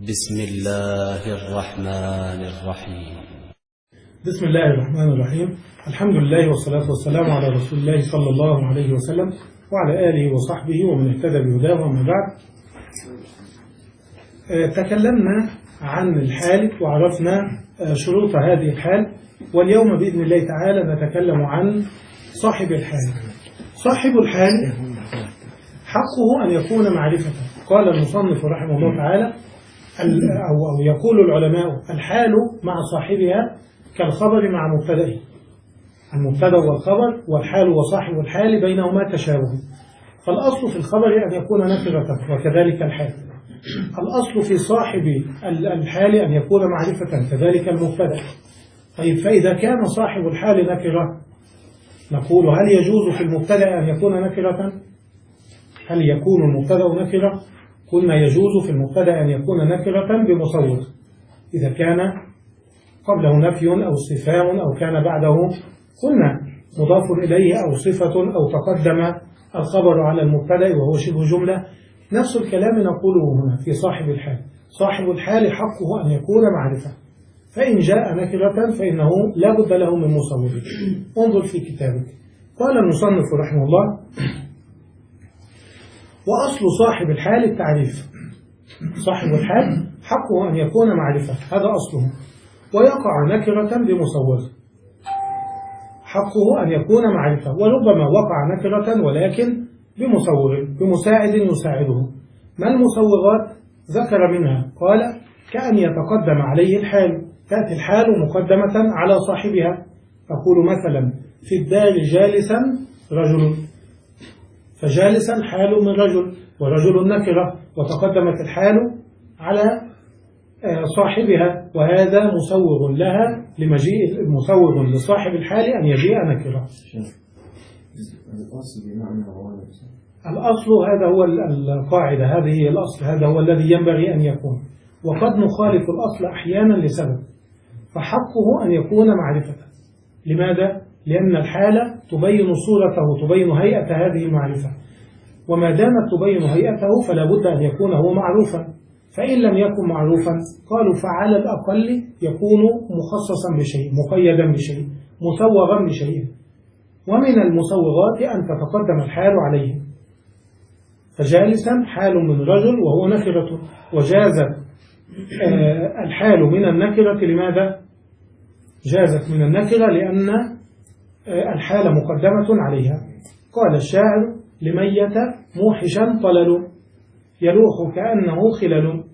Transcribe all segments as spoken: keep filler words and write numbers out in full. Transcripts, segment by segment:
بسم الله الرحمن الرحيم. بسم الله الرحمن الرحيم. الحمد لله والصلاة والسلام على رسول الله صلى الله عليه وسلم وعلى آله وصحبه ومن اهتدى بهداه. ومن بعد، تكلمنا عن الحال وعرفنا شروط هذه الحال، واليوم بإذن الله تعالى نتكلم عن صاحب الحال. صاحب الحال حقه أن يكون معرفة. قال المصنف رحمه الله تعالى أو يقول العلماء: الحال مع صاحبها كالخبر مع مبتدئه. المبتدأ والخبر والحال وصاحب الحال بينهما تشابه، فالأصل في الخبر أن يكون نكرة وكذلك الحال. الأصل في صاحب الحال أن يكون معرفة كذلك المبتدأ. طيب، فإذا كان صاحب الحال نكرة نقول: هل يجوز في المبتدأ أن يكون نكرة؟ هل يكون المبتدأ نكرة؟ قلنا يجوز في المبتدأ أن يكون نكرة بمصور، إذا كان قبله نفي أو استفهام أو كان بعده قلنا مضاف إليه أو صفة أو تقدم الخبر على المبتدأ وهو شبه جملة. نفس الكلام نقوله هنا في صاحب الحال. صاحب الحال حقه أن يكون معرفة، فإن جاء نكرة فإنه لا بد له من مصور. انظر في كتابك. قال المصنف رحمه الله: وأصل صاحب الحال التعريف. صاحب الحال حقه أن يكون معرفة، هذا أصله، ويقع نكرة بمصور. حقه أن يكون معرفة، وربما وقع نكرة ولكن بمصور، بمساعد يساعده. ما المصورات؟ ذكر منها قال: كأن يتقدم عليه الحال، تأتي الحال مقدمة على صاحبها. تقول مثلا: في الدار جالسا رجل، فجالسا حال من رجل، ورجل نكرة، وتقدمت الحال على صاحبها، وهذا مصور لها لمجيء المصور لصاحب الحال أن يجيء نكرة. الأصل هذا هو القاعدة، هذه هي الأصل، هذا هو الذي ينبغي أن يكون، وقد نخالف الأصل أحيانا لسبب. فحقه أن يكون معرفة. لماذا؟ لأن الحالة تبين صورته، تبين هيئة هذه المعرفة، وما دامت تبين هيئته فلا بد أن يكون هو معروفا. فإن لم يكن معروفا قالوا فعلى الأقل يكون مخصصا بشيء، مقيدا بشيء، مسوغا بشيء. ومن المسوغات أن تتقدم الحال عليه. فجالسا حال من رجل وهو نكرة، وجازت الحال من النكرة. لماذا؟ جازت من النكرة لأن الحال مقدمة عليها. قال الشاعر: لميت موحشا طلل يلوح كأنه خلل.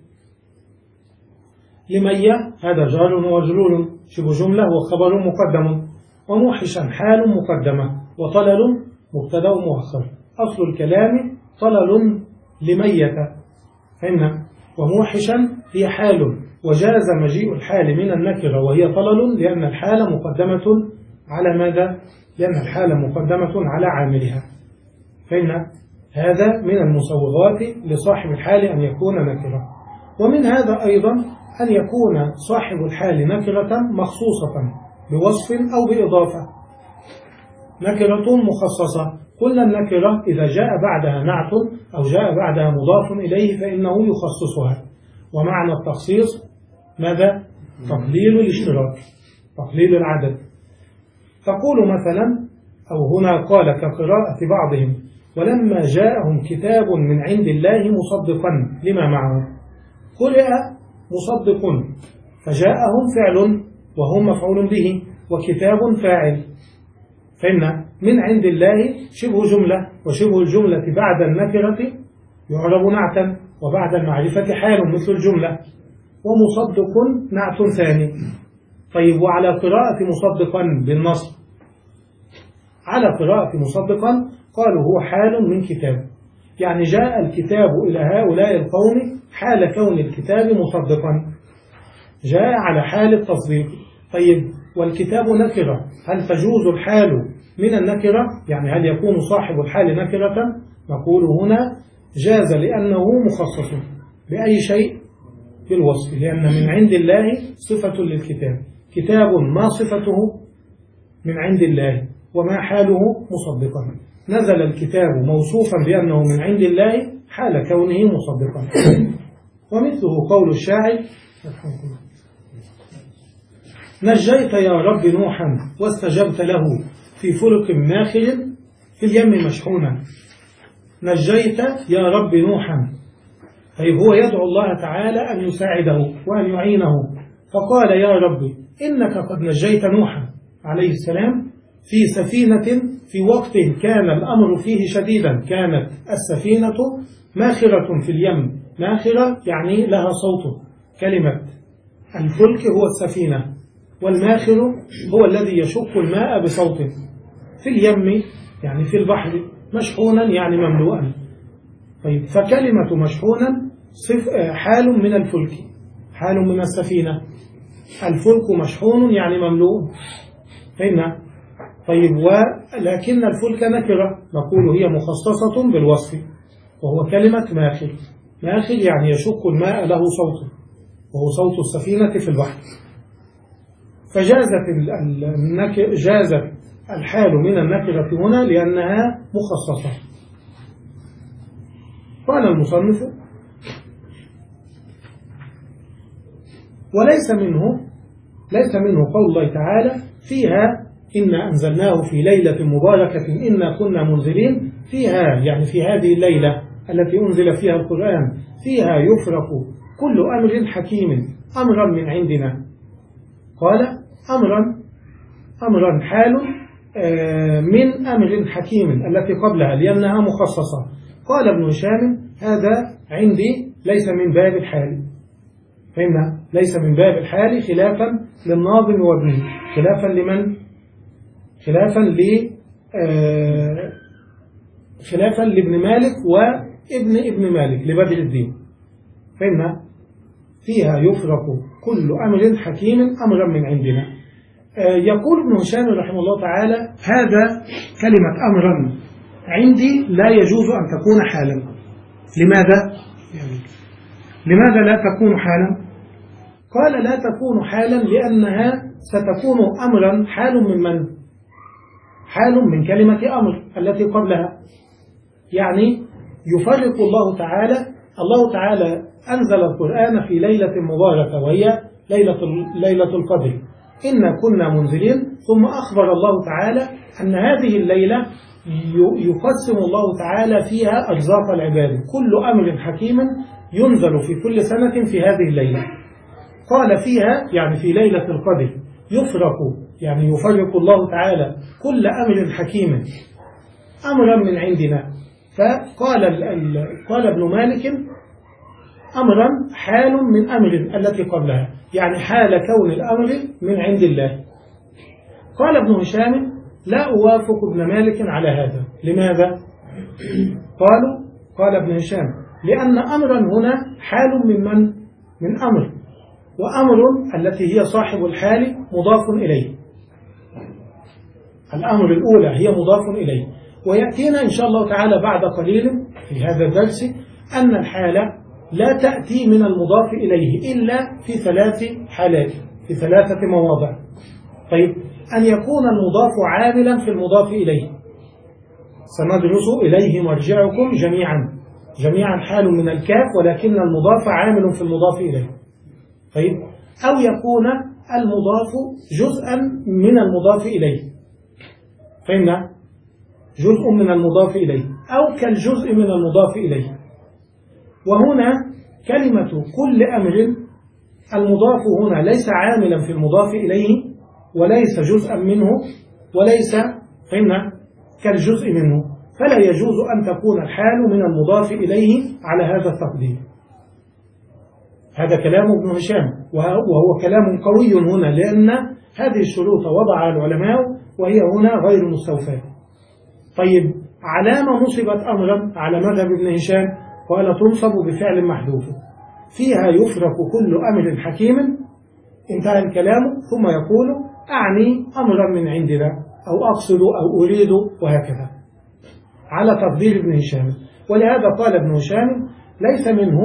لمية هذا جار ومجرور شبه جملة وخبر مقدم، وموحشا حال مقدمة، وطلل مبتدأ مؤخر. أصل الكلام طلل لمية، فإن وموحشا هي حال، وجاز مجيء الحال من النكرة وهي طلل لأن الحال مقدمة على ماذا؟ لأن الحال مقدمة على عاملها. فإن هذا من المسوغات لصاحب الحال أن يكون نكرة. ومن هذا أيضا أن يكون صاحب الحال نكرة مخصوصة بوصف أو بإضافة. نكرة مخصصة، قلنا النكرة إذا جاء بعدها نعت أو جاء بعدها مضاف إليه فإنه يخصصها. ومعنى التخصيص ماذا؟ تقليل الاشتراك، تقليل العدد. تقول مثلا، أو هنا قال كقراءة بعضهم: ولما جاءهم كتاب من عند الله مصدقا لما معه. قرئ مصدق، فجاءهم فعل وهم مفعول به، وكتاب فاعل. فإن من عند الله شبه جملة، وشبه الجملة بعد النكرة يعرب نعتا، وبعد المعرفة حال مثل الجملة، ومصدق نعت ثاني. طيب، وعلى قراءة مصدقا بالنصب، على قراءة مصدقا قالوا هو حال من كتاب، يعني جاء الكتاب إلى هؤلاء القوم حال كون الكتاب مصدقا، جاء على حال التصديق. طيب، والكتاب نكرة، هل تجوز الحال من النكرة؟ يعني هل يكون صاحب الحال نكرة؟ نقول هنا جاز لأنه مخصص بأي شيء؟ بالوصف، لأن من عند الله صفة للكتاب. كتاب ما صفته؟ من عند الله، وما حاله؟ مصدقا. نزل الكتاب موصوفا بأنه من عند الله حال كونه مصدقا. ومثله قول الشاعر نجيت يا رب نوحا واستجبت له في فلك ماخر في اليم مشحونا. نجيت يا رب نوحا، طيب هو يدعو الله تعالى أن يساعده وأن يعينه، فقال يا رب إنك قد نجيت نوحا عليه السلام في سفينة في وقت كان الأمر فيه شديدا، كانت السفينة ماخرة في اليم، ماخرة يعني لها صوت، كلمة الفلك هو السفينة، والماخر هو الذي يشق الماء بصوته، في اليم يعني في البحر، مشحونا يعني مملوءا. طيب فكلمة مشحونا حال من الفلك، حال من السفينة، الفلك مشحون يعني مملوء، فهمنا؟ طيب ولكن الفلك نكرة، نقول هي مخصصة بالوصف، وهو كلمة ماخر، ماخر يعني يشق الماء له صوت، وهو صوت السفينة في البحر. فجازت النكر جازت الحال من النكرة هنا لأنها مخصصة. قال المصنف وليس منه ليس منه قول الله تعالى فيها إنا أنزلناه في ليلة مباركة إنا كنا منزلين، فيها يعني في هذه الليلة التي أنزل فيها القرآن فيها يفرق كل أمر حكيم أمرا من عندنا. قال أمرا أمرا حال من أمر حكيم التي قبلها لأنها مخصصة. قال ابن هشام هذا عندي ليس من باب الحال، فهمنا؟ ليس من باب الحال خلافا للناظم وابنه، خلافا لمن؟ خلافا ل خلافا لابن مالك وابن ابن مالك لبدر الدين، فهمنا؟ فيها يفرق كل أمر حكيم أمرا من عندنا. يقول ابن هشام رحمه الله تعالى هذا كلمة أمرا عندي لا يجوز أن تكون حالا. لماذا؟ لماذا لا تكون حالا؟ قال لا تكون حالا لأنها ستكون أمرا، حال من من؟ حال من كلمة أمر التي قبلها، يعني يفرق الله تعالى الله تعالى أنزل القرآن في ليلة مباركة وهي ليلة ليلة القدر، إنا كنا منزلين، ثم أخبر الله تعالى أن هذه الليلة يقسم الله تعالى فيها أرزاق العباد، كل أمر حكيم ينزل في كل سنة في هذه الليلة. قال فيها يعني في ليلة القدر يفرق يعني يفرق الله تعالى كل أمر حكيم أمرا من عندنا. فقال قال ابن مالك أمرا حال من أمر التي قبلها، يعني حال كون الأمر من عند الله. قال ابن هشام لا أوافق ابن مالك على هذا. لماذا؟ قالوا قال ابن هشام لأن أمرا هنا حال من من؟ من أمر، وأمر التي هي صاحب الحال مضاف إليه، الأمر الأولى هي مضاف إليه. ويأتينا إن شاء الله تعالى بعد قليل في هذا الدرس أن الحالة لا تأتي من المضاف إليه إلا في ثلاث حالات، في ثلاثة مواضع. طيب أن يكون المضاف عاملا في المضاف إليه، سندرس إليه مرجعكم جميعا، جميعا حال من الكاف ولكن المضاف عامل في المضاف إليه. طيب أو يكون المضاف جزءا من المضاف إليه، فهمنا؟ جزء من المضاف إليه أو كالجزء من المضاف إليه. وهنا كلمة كل أمر المضاف هنا ليس عاملا في المضاف إليه وليس جزءا منه وليس فهمنا كالجزء منه، فلا يجوز أن تكون الحال من المضاف إليه على هذا التقدير. هذا كلام ابن هشام وهو كلام قوي هنا، لأن هذه الشروط وضعها العلماء وهي هنا غير مستوفاة. طيب علامة نصبت أمرا على مذهب ابن هشام؟ قال تنصب بفعل محذوف، فيها يفرق كل أمر حكيم، انتهى الكلام، ثم يقول أعني أمرا من عندنا أو أقصد أو أريد وهكذا على تقدير ابن هشام. ولهذا قال ابن هشام ليس منه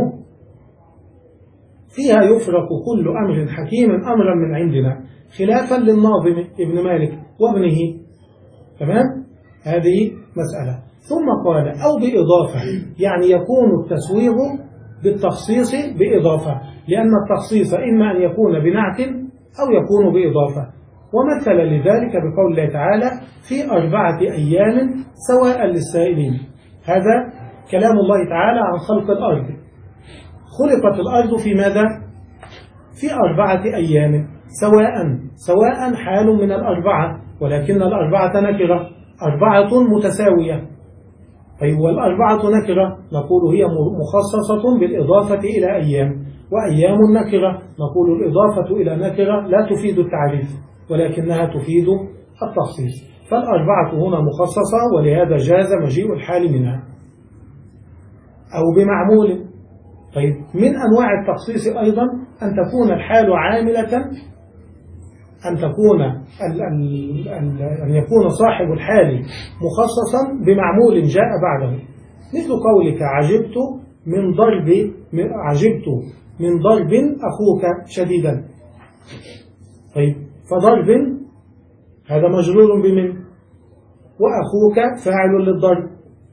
فيها يفرق كل أمر حكيم أمرا من عندنا، خلافا للناظم ابن مالك وابنه. تمام؟ هذه مسألة. ثم قال أو بإضافة، يعني يكون التسويغ بالتخصيص بإضافة، لأن التخصيص إما أن يكون بنعت أو يكون بإضافة. ومثل لذلك بقول الله تعالى في أربعة أيام سواء للسائلين. هذا كلام الله تعالى عن خلق الأرض. خلقت الأرض في ماذا؟ في أربعة أيام سواء. سواء حال من الأربعة، ولكن الأربعة نكرة، أربعة متساوية. طيب والأربعة نكرة نقول هي مخصصة بالإضافة إلى أيام، وأيام نكرة نقول الإضافة إلى نكرة لا تفيد التعريف ولكنها تفيد التخصيص. فالأربعة هنا مخصصة، ولهذا جاز مجيء الحال منها أو بمعمول. طيب من أنواع التخصيص أيضا أن تكون الحال عاملة، أن تكون ال ال ال أن يكون صاحب الحال مخصصا بمعمول جاء بعده، مثل قولك عجبت من ضرب عجبت من ضرب أخوك شديدا. طيب فضرب هذا مجرور بمن، وأخوك فاعل للضرب،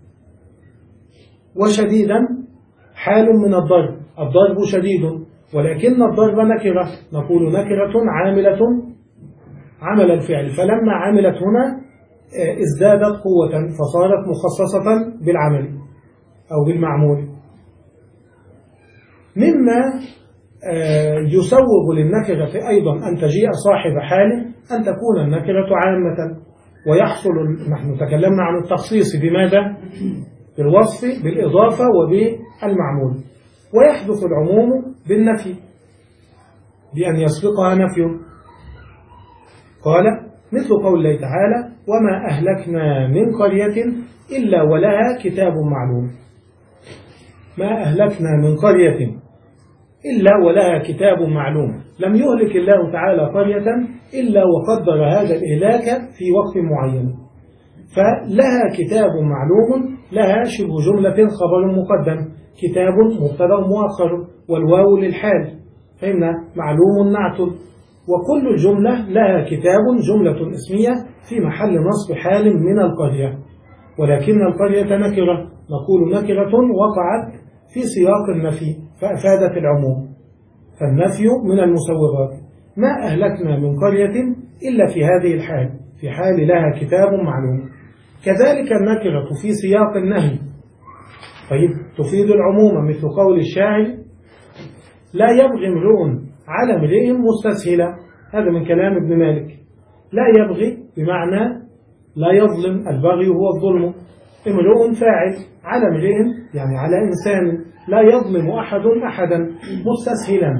وشديدا حال من الضرب، الضرب شديد، ولكن الضرب نكرة نقول نكرة عاملة عمل الفعل، فلما عملت هنا ازدادت قوة فصارت مخصصة بالعمل أو بالمعمول. مما يسوغ للنكرة أيضا أن تجيء صاحب حال أن تكون النكرة عامة، ويحصل، نحن تكلمنا عن التخصيص بماذا؟ بالوصف بالإضافة وبالمعمول، ويحدث العموم بالنفي بأن يسبقها نفي. قال مثل قول الله تعالى وما أهلكنا من قرية إلا ولها كتاب معلوم. ما أهلكنا من قرية إلا ولها كتاب معلوم، لم يهلك الله تعالى قرية إلا وقدر هذا الإهلاك في وقت معين، فلها كتاب معلوم، لها شبه جملة خبر مقدم، كتاب مبتدا مؤخر، والواو للحال، فإن معلوم نعت، وكل الجملة لها كتاب جملة اسمية في محل نصب حال من القرية. ولكن القرية نكرة نقول نكرة وقعت في سياق النفي فأفادت العموم، فالنفي من المسوغات. ما أهلكنا من قرية إلا في هذه الحال، في حال لها كتاب معلوم. كذلك النكرة في سياق النهي طيب تفيد العموم، مثل قول الشاعر لا يبغي امرؤ على امرئ مستسهلا، هذا من كلام ابن مالك. لا يبغي بمعنى لا يظلم، البغي هو الظلم، امرؤ فاعل، على امرئ يعني على إنسان، لا يظلم أحد أحدا، مستسهلا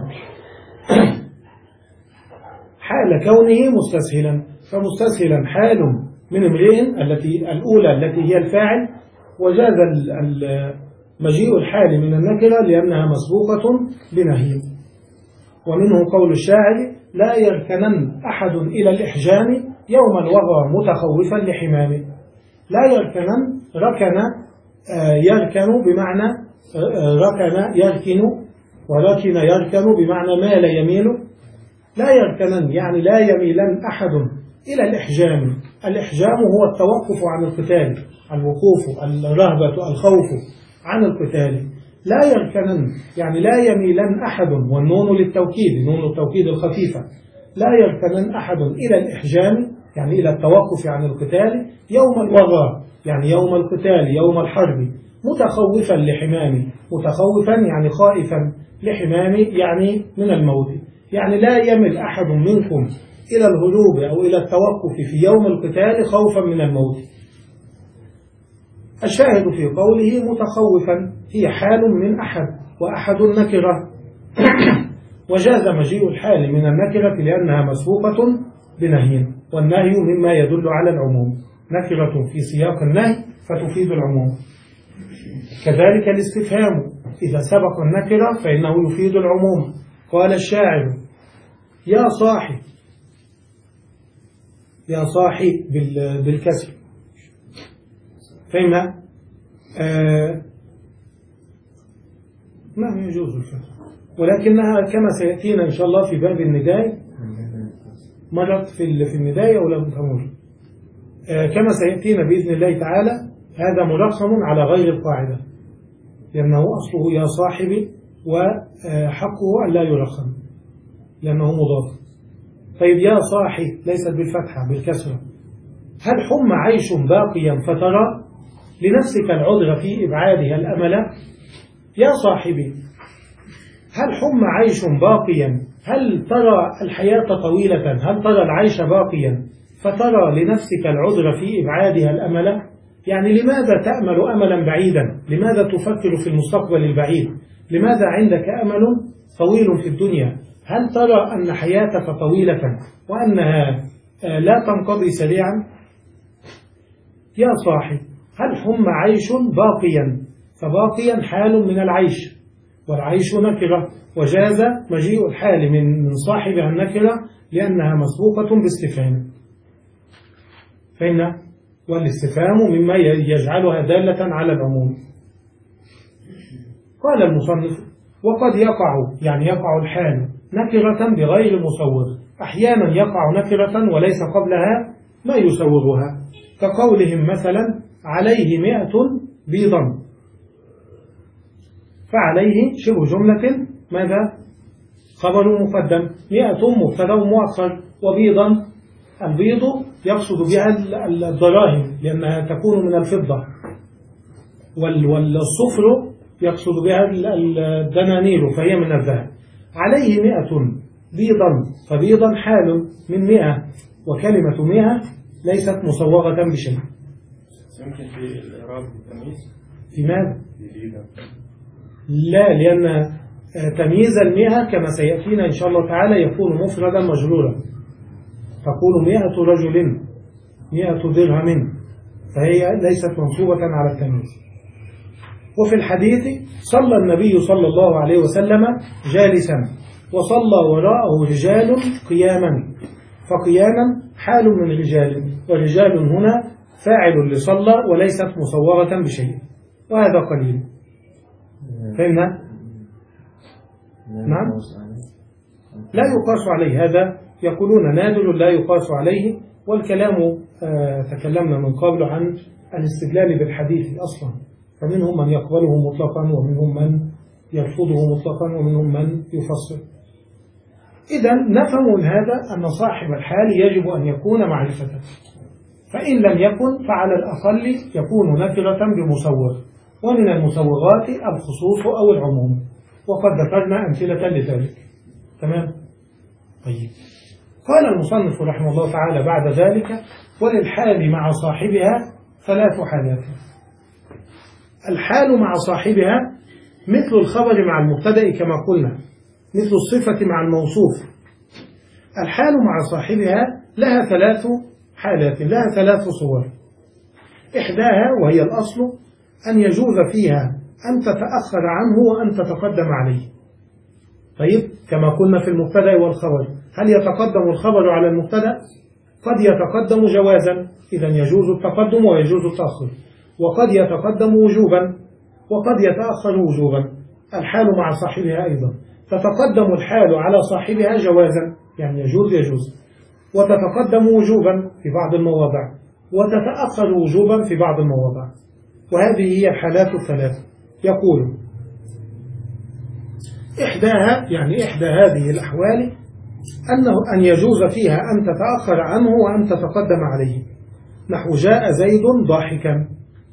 حال كونه مستسهلا، فمستسهلا حال من امرئ التي الأولى التي هي الفاعل، وجاز مجيء الحال من النكرة لأنها مسبوقة بنهي. ومنه قول الشاعر لا يركنن أحد إلى الإحجام يوم الوغى متخوفا لحمامه. لا يركنن، ركن يركن بمعنى ركن يركن، وركن يركن بمعنى مال يميل. لا يركنن يعني لا يميلن أحد إلى الإحجام. الإحجام هو التوقف عن القتال، الوقوف، الرهبة، الخوف عن القتال. لا يركنن يعني لا يميلن أحد، والنون للتوكيد، نون التوكيد الخفيفة. لا يركنن أحد إلى الإحجام يعني إلى التوقف عن القتال يوم الوغى يعني يوم القتال، يوم الحرب، متخوفا لحمامه، متخوفا يعني خائفا، لحمامه يعني من الموت، يعني لا يمل أحد منكم إلى الهروب أو إلى التوقف في يوم القتال خوفا من الموت. الشاهد في قوله متخوفا هي حال من أحد، وأحد نكرة وجاز مجيء الحال من النكرة لأنها مسبوقة بنهي، والنهي مما يدل على العموم، نكرة في سياق النهي فتفيد العموم. كذلك الاستفهام إذا سبق النكرة فإنه يفيد العموم. قال الشاعر يا صاحي، يا صاحي بالكسر، فهمها آه ما يجوز الفتح، ولكنها كما سيأتينا إن شاء الله في باب النداء، مرت في في النداء أو لا تفهمون، آه كما سيأتينا بإذن الله تعالى. هذا مرخم على غير القاعدة، لأنه أصله يا صاحبي وحقه أن لا يرخم لأنه مضاف. طيب يا صاحي ليست بالفتحة بالكسرة. هل حم عيش باقيا فترى لنفسك العذر في إبعادها الأمل؟ يا صاحبي هل حم عيش باقيا، هل ترى الحياة طويلة، هل ترى العيش باقيا فترى لنفسك العذر في إبعادها الأمل؟ يعني لماذا تأمل أملا بعيدا؟ لماذا تفكر في المستقبل البعيد؟ لماذا عندك أمل طويل في الدنيا؟ هل ترى أن حياتك طويلة وأنها لا تنقضي سريعا؟ يا صاحي هل حم عيش باقيا، فباقيا حال من العيش، والعيش نكرة، وجاز مجيء الحال من من صاحبها النكرة لأنها مسبوقة باستفهام. فإن والاستفهام مما يجعلها دالة على العموم. قال المصنف: وقد يقع، يعني يقع الحال نكرة بغير مصور، أحيانا يقع نكرة وليس قبلها ما يسوغها، كقولهم مثلا عليه مئة بيضا، فعليه شبه جملة ماذا؟ خبر مقدم، مئة مبتدأ مؤخر، وبيضا البيض يقصد بها الدراهم لأنها تكون من الفضة، والصفر يقصد بها الدنانير فهي من الذهب. عليه مئة بيضا، فبيضا حال من مئة، وكلمة مئة ليست مصوغة بشيء. يمكن في الإعراب التمييز في ماذا؟ لا، لأن تمييز المئة كما سيأتينا إن شاء الله تعالى يكون مفردا مجرورا، تقول مئة رجل، مئة درهم، فهي ليست منصوبة على التمييز. وفي الحديث صلى النبي صلى الله عليه وسلم جالسا وصلى وراءه رجال قياما، فقياما حال من رجال، ورجال هنا فاعل لصلى وليست مصورة بشيء، وهذا قليل. فهمنا؟ نعم، لا يقاس عليه، هذا يقولون نادر لا يقاس عليه، والكلام آه تكلمنا من قبل عن الاستدلال بالحديث أصلا، فمنهم من يقبله مطلقا ومنهم من يرفضه مطلقا ومنهم من يفصل. إذا نفهم من هذا أن صاحب الحال يجب أن يكون معرفة، فإن لم يكن فعلى الأقل يكون نكرة بمصور، ومن المصورات الخصوص أو العموم، وقد ذكرنا أمثلة لذلك. تمام؟ طيب، قال المصنف رحمه الله تعالى بعد ذلك: وللحال مع صاحبها ثلاث حالات. الحال مع صاحبها مثل الخبر مع المبتدأ كما قلنا، مثل الصفة مع الموصوف. الحال مع صاحبها لها ثلاث حالات، لها ثلاث صور. إحداها وهي الأصل أن يجوز فيها أن تتأخر عنه وأن تتقدم عليه. طيب، كما قلنا في المبتدأ والخبر، هل يتقدم الخبر على المبتدأ؟ قد يتقدم جوازا، إذا يجوز التقدم ويجوز التأخر، وقد يتقدم وجوبا وقد يتأخر وجوبا. الحال مع صاحبها أيضا تتقدم الحال على صاحبها جوازا، يعني يجوز يجوز، وتتقدم وجوبا في بعض المواضع، وتتأخر وجوبا في بعض المواضع. وهذه هي الحالات الثلاث. يقول: إحداها، يعني إحدى هذه الأحوال، أنه أن يجوز فيها أن تتأخر عنه وأن تتقدم عليه، نحو جاء زيد ضاحكا.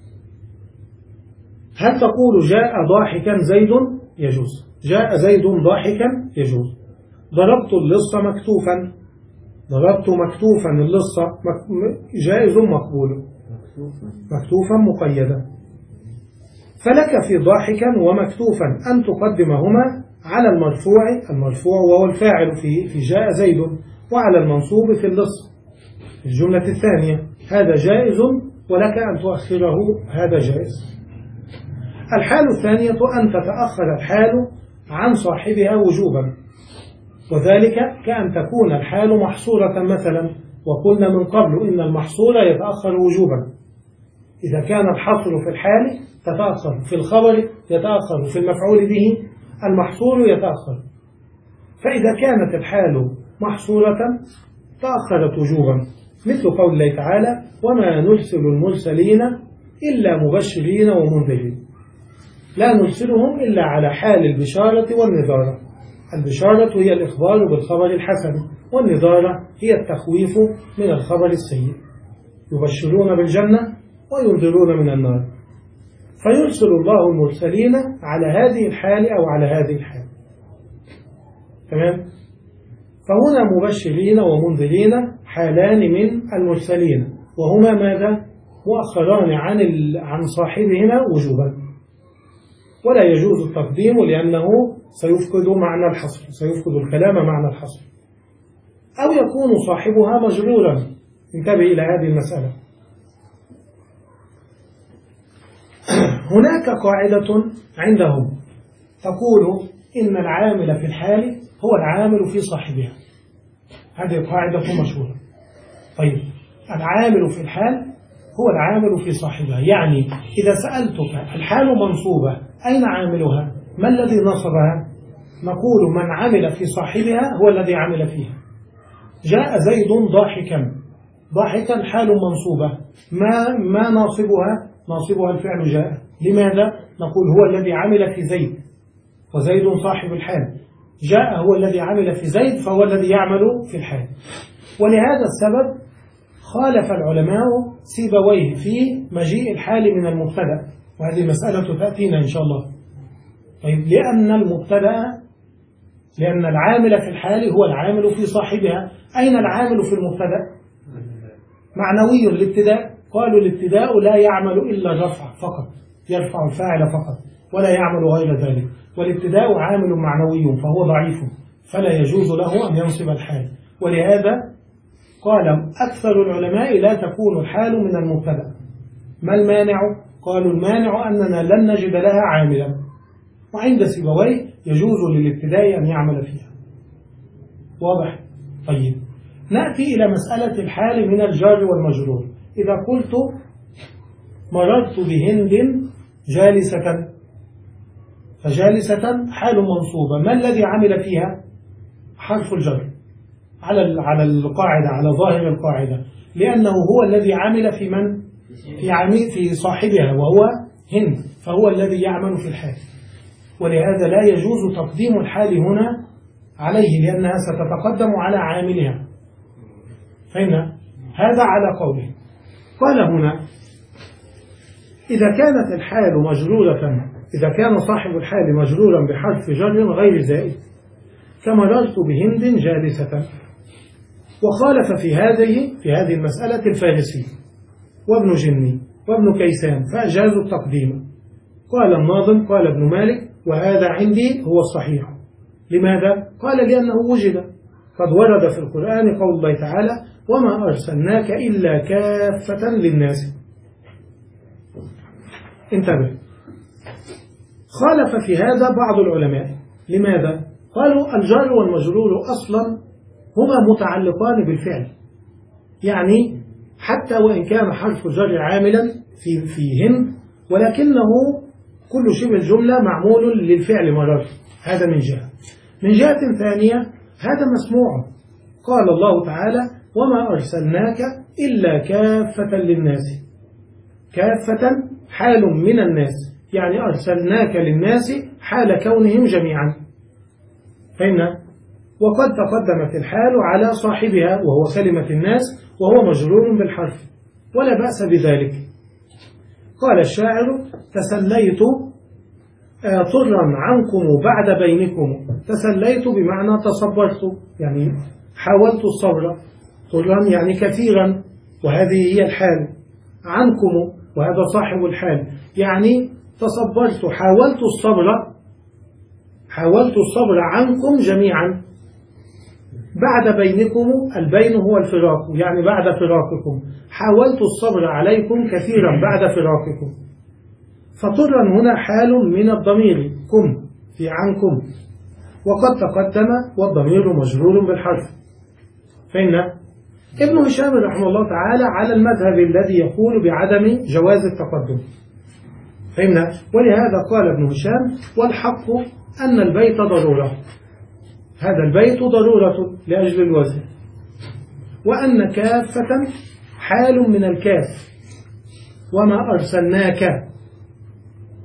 هل تقول جاء ضاحكا زيد؟ يجوز. جاء زيد ضاحكا يجوز. ضربت اللص مكتوفا، ضربت مكتوفا اللص جائز مقبول، مكتوفا مقيدا. فلك في ضاحكا ومكتوفا أن تقدمهما على المرفوع، المرفوع وهو الفاعل في في جاء زيد، وعلى المنصوب في اللص في الجملة الثانية. هذا جائز، ولك أن تؤخره، هذا جائز. الحال الثانية أن تتأخر الحال عن صاحبها وجوبا، وذلك كأن تكون الحال محصورة مثلا، وقلنا من قبل إن المحصور يتأخر وجوبا. إذا كان الحصر في الحال تتأخر، في الخبر يتأخر، في المفعول به المحصور يتأخر. فإذا كانت الحال محصورة تأخرت وجوبا، مثل قول الله تعالى: وما نرسل المرسلين إلا مبشرين ومنذرين. لا نرسلهم إلا على حال البشارة والنذارة. البشارة هي الإخبار بالخبر الحسن، والنذارة هي التخويف من الخبر السيء. يبشرون بالجنة وينذرون من النار. فيرسل الله المرسلين على هذه الحال أو على هذه الحال. تمام؟ فهنا مبشرين ومنذرين حالان من المرسلين، وهما ماذا؟ مؤخران عن عن صاحبهما وجوبا، ولا يجوز التقديم لأنه سيفقد معنى الحصر، سيفقد الكلام معنى الحصر، أو يكون صاحبها مجرورا. انتبه إلى هذه المسألة. هناك قاعدة عندهم تقول إن العامل في الحال هو العامل في صاحبها. هذه قاعدة مشهورة. طيب، العامل في الحال هو العامل في صاحبها، يعني إذا سألتك الحال منصوبة أين عاملها؟ ما الذي نصبها؟ نقول من عمل في صاحبها هو الذي عمل فيها. جاء زيد ضاحكا، ضاحكا حال منصوبة، ما ما ناصبها؟ ناصبها الفعل جاء. لماذا؟ نقول هو الذي عمل في زيد، وزيد صاحب الحال. جاء هو الذي عمل في زيد، فهو الذي يعمل في الحال. ولهذا السبب خالف العلماء سيبويه في مجيء الحال من المبتدأ، وهذه المسألة تأتينا إن شاء الله. طيب، لأن المبتدأ لأن العامل في الحال هو العامل في صاحبها. أين العامل في المبتدأ؟ معنوي الابتداء. قالوا الابتداء لا يعمل إلا الرفع فقط، يرفع الفاعل فقط ولا يعمل غير ذلك، والابتداء عامل معنوي فهو ضعيف، فلا يجوز له أن ينصب الحال. ولهذا قال أكثر العلماء لا تكون الحال من المبتدأ. ما المانع؟ قالوا المانع أننا لن نجد لها عاملا، وعند سيبويه يجوز للابتداء أن يعمل فيها. واضح؟ طيب، نأتي إلى مسألة الحال من الجار والمجرور. إذا قلت مررت بهند جالسة، فجالسة حال منصوبة، ما الذي عمل فيها؟ حرف الجر على على القاعدة، على ظاهر القاعدة، لأنه هو الذي عمل في من؟ في عميل في صاحبها وهو هند، فهو الذي يعمل في الحال. ولهذا لا يجوز تقديم الحال هنا عليه، لأنها ستتقدم على عاملها. فهمنا؟ هذا على قوله. قال هنا إذا كانت الحال مجرورة، إذا كان صاحب الحال مجرورا بحرف جر غير زائد، كمررت بهند جالسة. وخالف في هذه في هذه المسألة الفارسي وابن جني وابن كيسان، فأجازوا التقديم. قال الناظم قال ابن مالك وهذا عندي هو الصحيح. لماذا؟ قال لأنه وجد، قد ورد في القرآن قول الله تعالى وما أرسلناك إلا كافة للناس. انتبه، خالف في هذا بعض العلماء. لماذا؟ قالوا الجار والمجرور أصلا هما متعلقان بالفعل، يعني حتى وإن كان حرف الجر عاملا في في هند، ولكنه كل شبه الجملة معمول للفعل مرر. هذا من جهة. من جهة ثانية هذا مسموع. قال الله تعالى وما أرسلناك إلا كافة للناس. كافة حال من الناس، يعني أرسلناك للناس حال كونهم جميعا. فهمنا؟ وقد تقدمت الحال على صاحبها وهو كلمة الناس، وهو مجرور بالحرف، ولا بأس بذلك. قال الشاعر تسليت طرا عنكم بعد بينكم. تسليت بمعنى تصبرت، يعني حاولت الصبر. طرا يعني كثيرا، وهذه هي الحال. عنكم وهذا صاحب الحال، يعني تصبرت، حاولت الصبر، حاولت الصبر عنكم جميعا. بعد بينكم، البين هو الفراق، يعني بعد فراقكم. حاولت الصبر عليكم كثيرا بعد فراقكم. فطرا هنا حال من الضمير كم في عنكم، وقد تقدم والضمير مجرور بالحرف. فإن ابن هشام رحمه الله تعالى على المذهب الذي يقول بعدم جواز التقدم. فهمنا؟ ولهذا قال ابن هشام والحق أن البيت ضرورة، هذا البيت ضرورة لأجل الوزن، وأن كافة حال من الكاف. وما أرسلناك،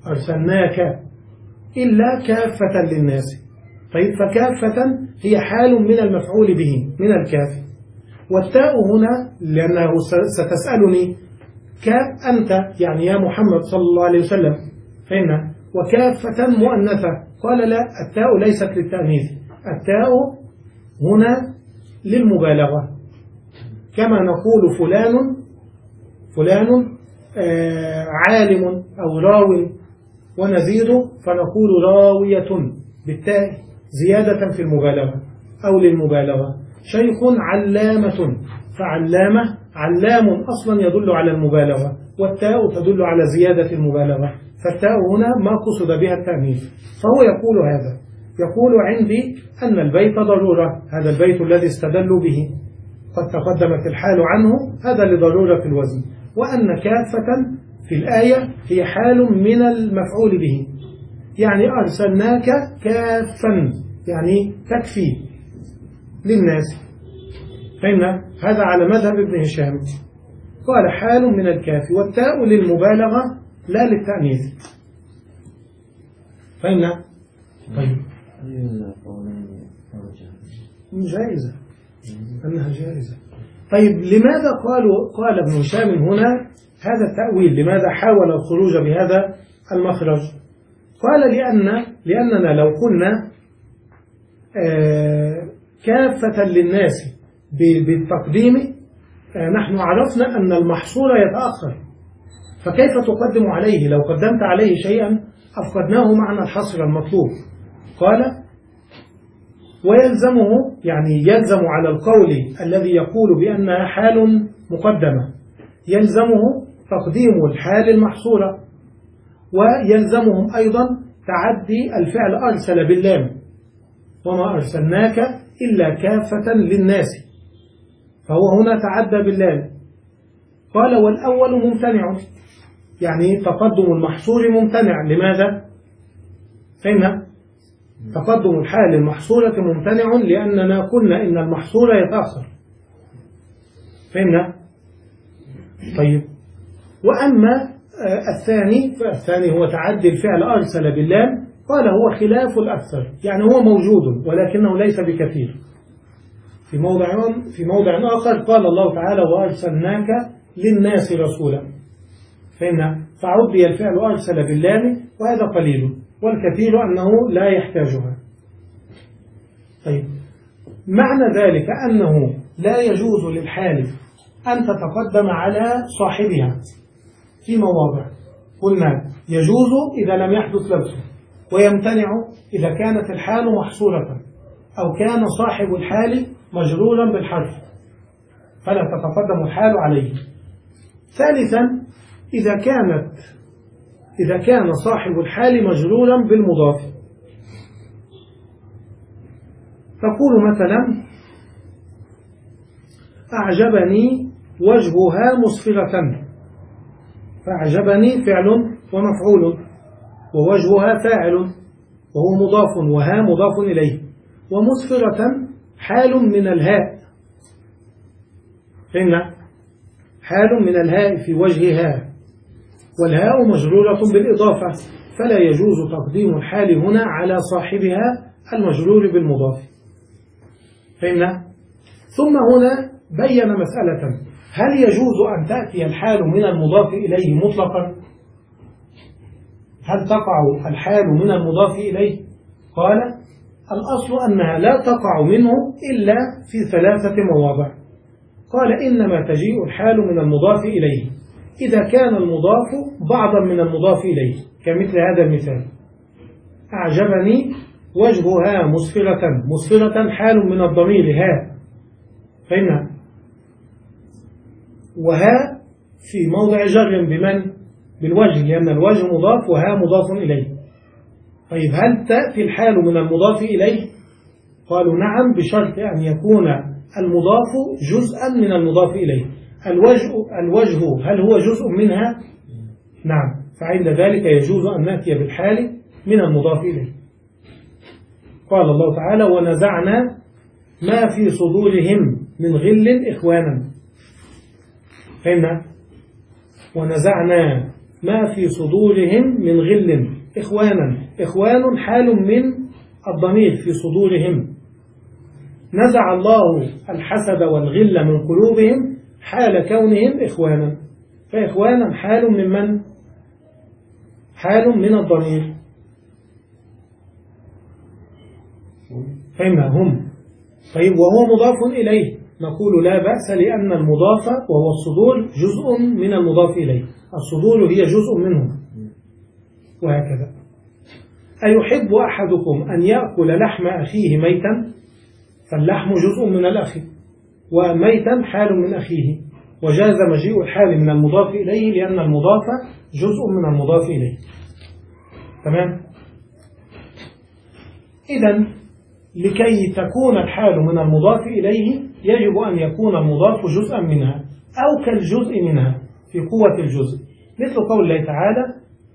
أرسلناك إلا كافة للناس. طيب فكافة هي حال من المفعول به من الكاف، والتاء هنا لأنه ستسألني كاف أنت يعني يا محمد صلى الله عليه وسلم، فإن وكافة مؤنثة. قال لا، التاء ليست للتأنيث، التاء هنا للمبالغة، كما نقول فلان فلان آه عالم أو راو، ونزيد فنقول راوية بالتاء زيادة في المبالغة أو للمبالغة. شيخ علامة، فعلامة علام أصلا يدل على المبالغة، والتاء تدل على زيادة المبالغة، فالتاء هنا ما قصد بها التأنيث. فهو يقول هذا، يقول عندي أن البيت ضرورة، هذا البيت الذي استدلوا به قد تقدمت الحال عنه، هذا لضرورة الوزن، وأن كافة في الآية هي حال من المفعول به، يعني أرسلناك كافا يعني تكفي للناس، فإن هذا على مذهب ابن هشام. قال حال من الكاف، والتاء للمبالغة لا للتأنيث، فإن طيب جائزة أنها جائزة. طيب لماذا قالوا قال ابن هشام هنا هذا التأويل؟ لماذا حاول الخروج بهذا المخرج؟ قال لأن لأننا لو قلنا آه كافة للناس بالتقديم آه نحن عرفنا أن المحصول يتأخر، فكيف تقدم عليه؟ لو قدمت عليه شيئا أفقدناه معنى الحصر المطلوب. قال ويلزمه يعني يلزم على القول الذي يقول بأنها حال مقدمة، يلزمه تقديم الحال المحصورة، ويلزمهم أيضا تعدي الفعل أرسل باللام، وما أرسلناك إلا كافة للناس، فهو هنا تعدى باللام. قال والأول ممتنع، يعني تقدم المحصور ممتنع. لماذا؟ فإن تقدم الحال المحصورة ممتنع لأننا قلنا إن المحصور يتأخر، فإن طيب. وأما الثاني فالثاني هو تعدي الفعل أرسل باللام، قال هو خلاف الأكثر، يعني هو موجود ولكنه ليس بكثير. في موضع في موضع آخر قال الله تعالى وأرسلناك للناس رسولا، فإن فعدي الفعل أرسل باللام وهذا قليل، والكثير أنه لا يحتاجها. طيب معنى ذلك أنه لا يجوز للحال أن تتقدم على صاحبها في مواضع. قلنا يجوز إذا لم يحدث لبسه، ويمتنع إذا كانت الحال محصورة أو كان صاحب الحال مجرورا بالحرف فلا تتقدم الحال عليه. ثالثا إذا كانت إذا كان صاحب الحال مجرورا بالمضاف، تقول مثلا أعجبني وجهها مسفرة، فأعجبني فعل ومفعول، ووجهها فاعل وهو مضاف، وها مضاف إليه، ومسفرة حال من الهاء، فإن حال من الهاء في وجهها، والهاء مجرورة بالإضافة، فلا يجوز تقديم الحال هنا على صاحبها المجرور بالمضاف، فإن ثم هنا بين مسألة: هل يجوز أن تأتي الحال من المضاف إليه مطلقا؟ هل تقع الحال من المضاف إليه؟ قال الأصل أنها لا تقع منه إلا في ثلاثة مواضع. قال إنما تجيء الحال من المضاف إليه إذا كان المضاف بعضا من المضاف إليه، كمثل هذا المثال: أعجبني وجهها مسفرة، مسفرة حال من الضمير ها، فإنها وها في موضع جر بمن؟ بالوجه، لأن الوجه مضاف وها مضاف إليه. طيب هل تأتي الحال من المضاف إليه؟ قالوا نعم، بشرط أن يكون المضاف جزءا من المضاف إليه. الوجه, الوجه هل هو جزء منها؟ نعم، فعند ذلك يجوز أن نأتي بالحال من المضاف إليه. قال الله تعالى: ونزعنا ما في صدورهم من غل إخوانا، فإن ونزعنا ما في صدورهم من غل. إخوانا، إخوان حال من الضمير في صدورهم. نزع الله الحسد والغل من قلوبهم حال كونهم إخوانا، فإخوانا حال من من؟ حال من الضمير. فهمنا هم. طيب وهو مضاف إليه، نقول لا بأس، لأن المضاف وهو الصدور جزء من المضاف إليه، الصدور هي جزء منه، وهكذا. أيحب أحدكم أن يأكل لحم أخيه ميتا؟ فاللحم جزء من الأخ، وميتا حال من أخيه، وجاز مجيء الحال من المضاف إليه لأن المضاف جزء من المضاف إليه. تمام؟ إذن لكي تكون الحال من المضاف إليه يجب أن يكون المضاف جزءا منها أو كالجزء منها في قوة الجزء، مثل قول الله تعالى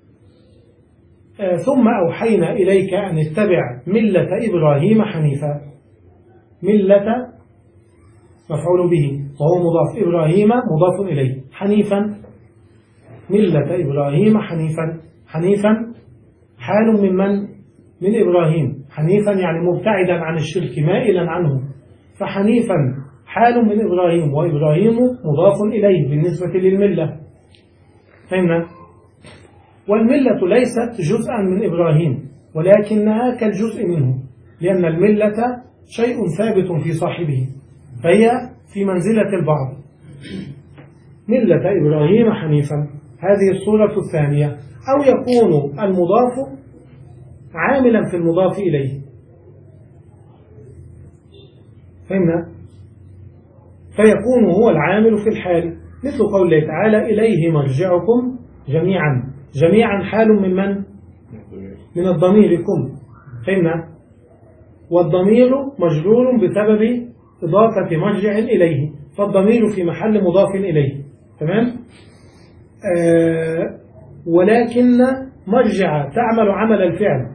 آه ثم أوحينا إليك أن اتبع ملة إبراهيم حنيفا. ملة مفعول به وهو مضاف، إبراهيم مضاف إليه، حنيفا ملة إبراهيم حنيفا. حنيفا حال من من؟ من إبراهيم. حنيفا يعني مبتعدا عن الشرك مائلا عنه، فحنيفا حال من إبراهيم، وإبراهيم مضاف إليه بالنسبة للملة. فهمنا؟ والملة ليست جزءا من إبراهيم ولكنها كالجزء منه، لأن الملة شيء ثابت في صاحبه، فهي في منزلة البعض. ملة إبراهيم حنيفا، هذه الصورة الثانية. أو يكون المضاف عاملا في المضاف إليه. فهمنا؟ فيكون هو العامل في الحال، مثل قول الله تعالى إليه مرجعكم جميعا. جميعا حال من من؟ من الضمير كم. فهمنا؟ والضمير مجرور بسبب إضافة مرجع إليه، فالضمير في محل مضاف إليه. تمام؟ آه ولكن مرجع تعمل عمل الفعل،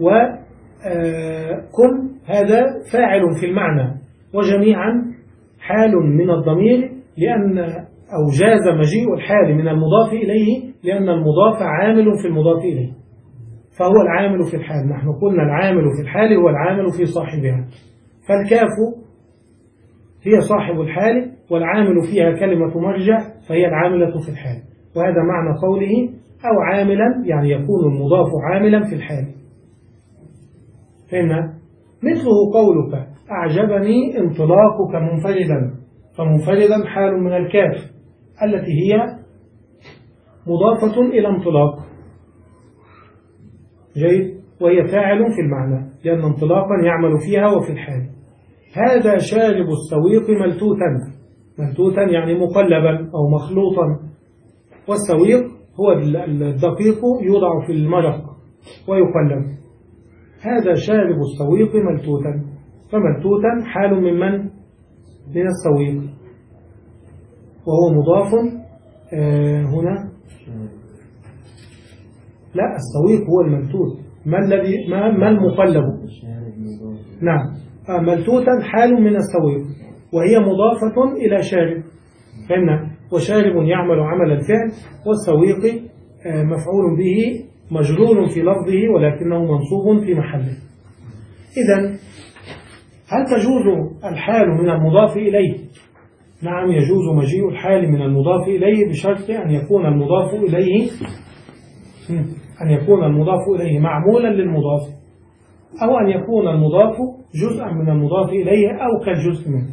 وكن هذا فاعل في المعنى، وجميعا حال من الضمير، لأن أو جاز مجيء الحال من المضاف إليه لأن المضاف عامل في المضاف إليه، فهو العامل في الحال. نحن قلنا العامل في الحال هو العامل في صاحبها، فالكاف هي صاحب الحال والعامل فيها كلمة مرجع، فهي العاملة في الحال. وهذا معنى قوله أو عاملا، يعني يكون المضاف عاملا في الحال. فهمنا؟ مثله قولك أعجبني انطلاقك منفردا، فمنفردا حال من الكاف التي هي مضافة إلى انطلاق. جيد؟ وهي فاعل في المعنى، لأن انطلاقا يعمل فيها وفي الحال. هذا شارب السويق ملتوتا. ملتوتا يعني مقلبا أو مخلوطا، والسويق هو الدقيق يوضع في المرق ويقلب. هذا شارب السويق ملتوتا، فملتوتا حال من من؟ من السويق، وهو مضاف آه هنا. لا، السويق هو الملتوت. ما الذي ما, ما المقلب؟ نعم، آه ملتوتا حال من السويق، وهي مضافة إلى شارب. فهمنا؟ وشارب يعمل عمل الفعل، والسويق آه مفعول به مجرور في لفظه ولكنه منصوب في محله. إذن هل تجوز الحال من المضاف إليه؟ نعم، يجوز مجيء الحال من المضاف إليه بشرط أن يكون المضاف إليه أن يكون المضاف إليه معمولا للمضاف، أو أن يكون المضاف جزءا من المضاف إليه أو كالجزء منه.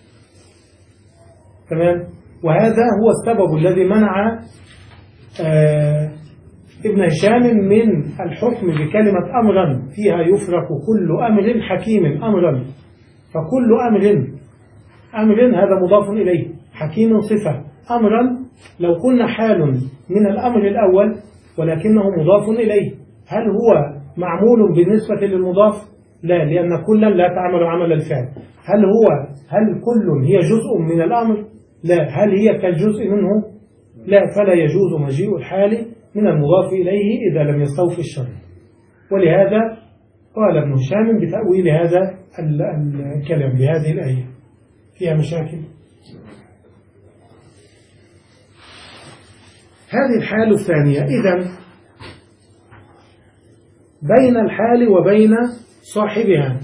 تمام؟ وهذا هو السبب الذي منع آه ابن هشام من الحكم بكلمة أمرا فيها يفرق كل أمر حكيم أمرا، فكل أمر أمر هذا مضاف إليه، حكيم صفة. أمرا لو كنا حال من الأمر الأول ولكنه مضاف إليه، هل هو معمول بالنسبة للمضاف؟ لا، لأن كلا لا تعمل عمل الفعل. هل هو هل كل هي جزء من الأمر؟ لا. هل هي كالجزء منه؟ لا. فلا يجوز مجيء الحال من المضاف إليه إذا لم يستوفي الشرط. ولهذا قال ابن هشام بتأويل هذا الكلام بهذه الآية. فيها مشاكل؟ هذه الحال الثانية. إذن بين الحال وبين صاحبها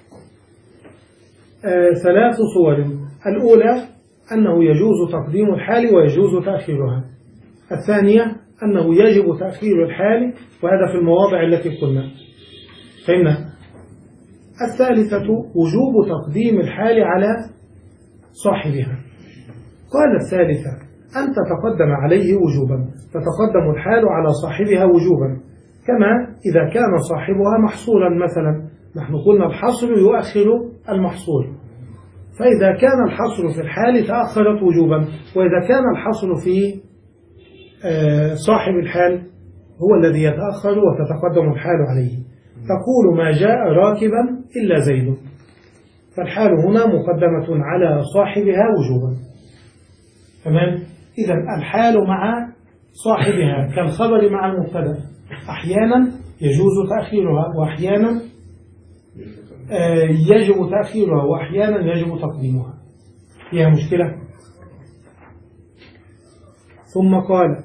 آه ثلاث صور. الأولى أنه يجوز تقديم الحال ويجوز تأخيرها. الثانية أنه يجب تأخير الحال، وهذا في المواضع التي قلنا. فهمنا. الثالثة وجوب تقديم الحال على صاحبها. قال الثالثة أن تتقدم عليه وجوبا، تتقدم الحال على صاحبها وجوبا، كما إذا كان صاحبها محصولا مثلا. نحن قلنا الحصر يؤخر المحصول، فإذا كان الحصر في الحال تأخرت وجوبا، وإذا كان الحصر في صاحب الحال هو الذي يتأخر وتتقدم الحال عليه. تقول ما جاء راكبا إلا زيد، فالحال هنا مقدمة على صاحبها وجوبا. تمام. إذن الحال مع صاحبها كالخبر مع المبتدا، أحيانا يجوز تأخيرها وأحيانا يجب تأخيرها وأحيانا يجب تقديمها. فيها مشكلة. ثم قال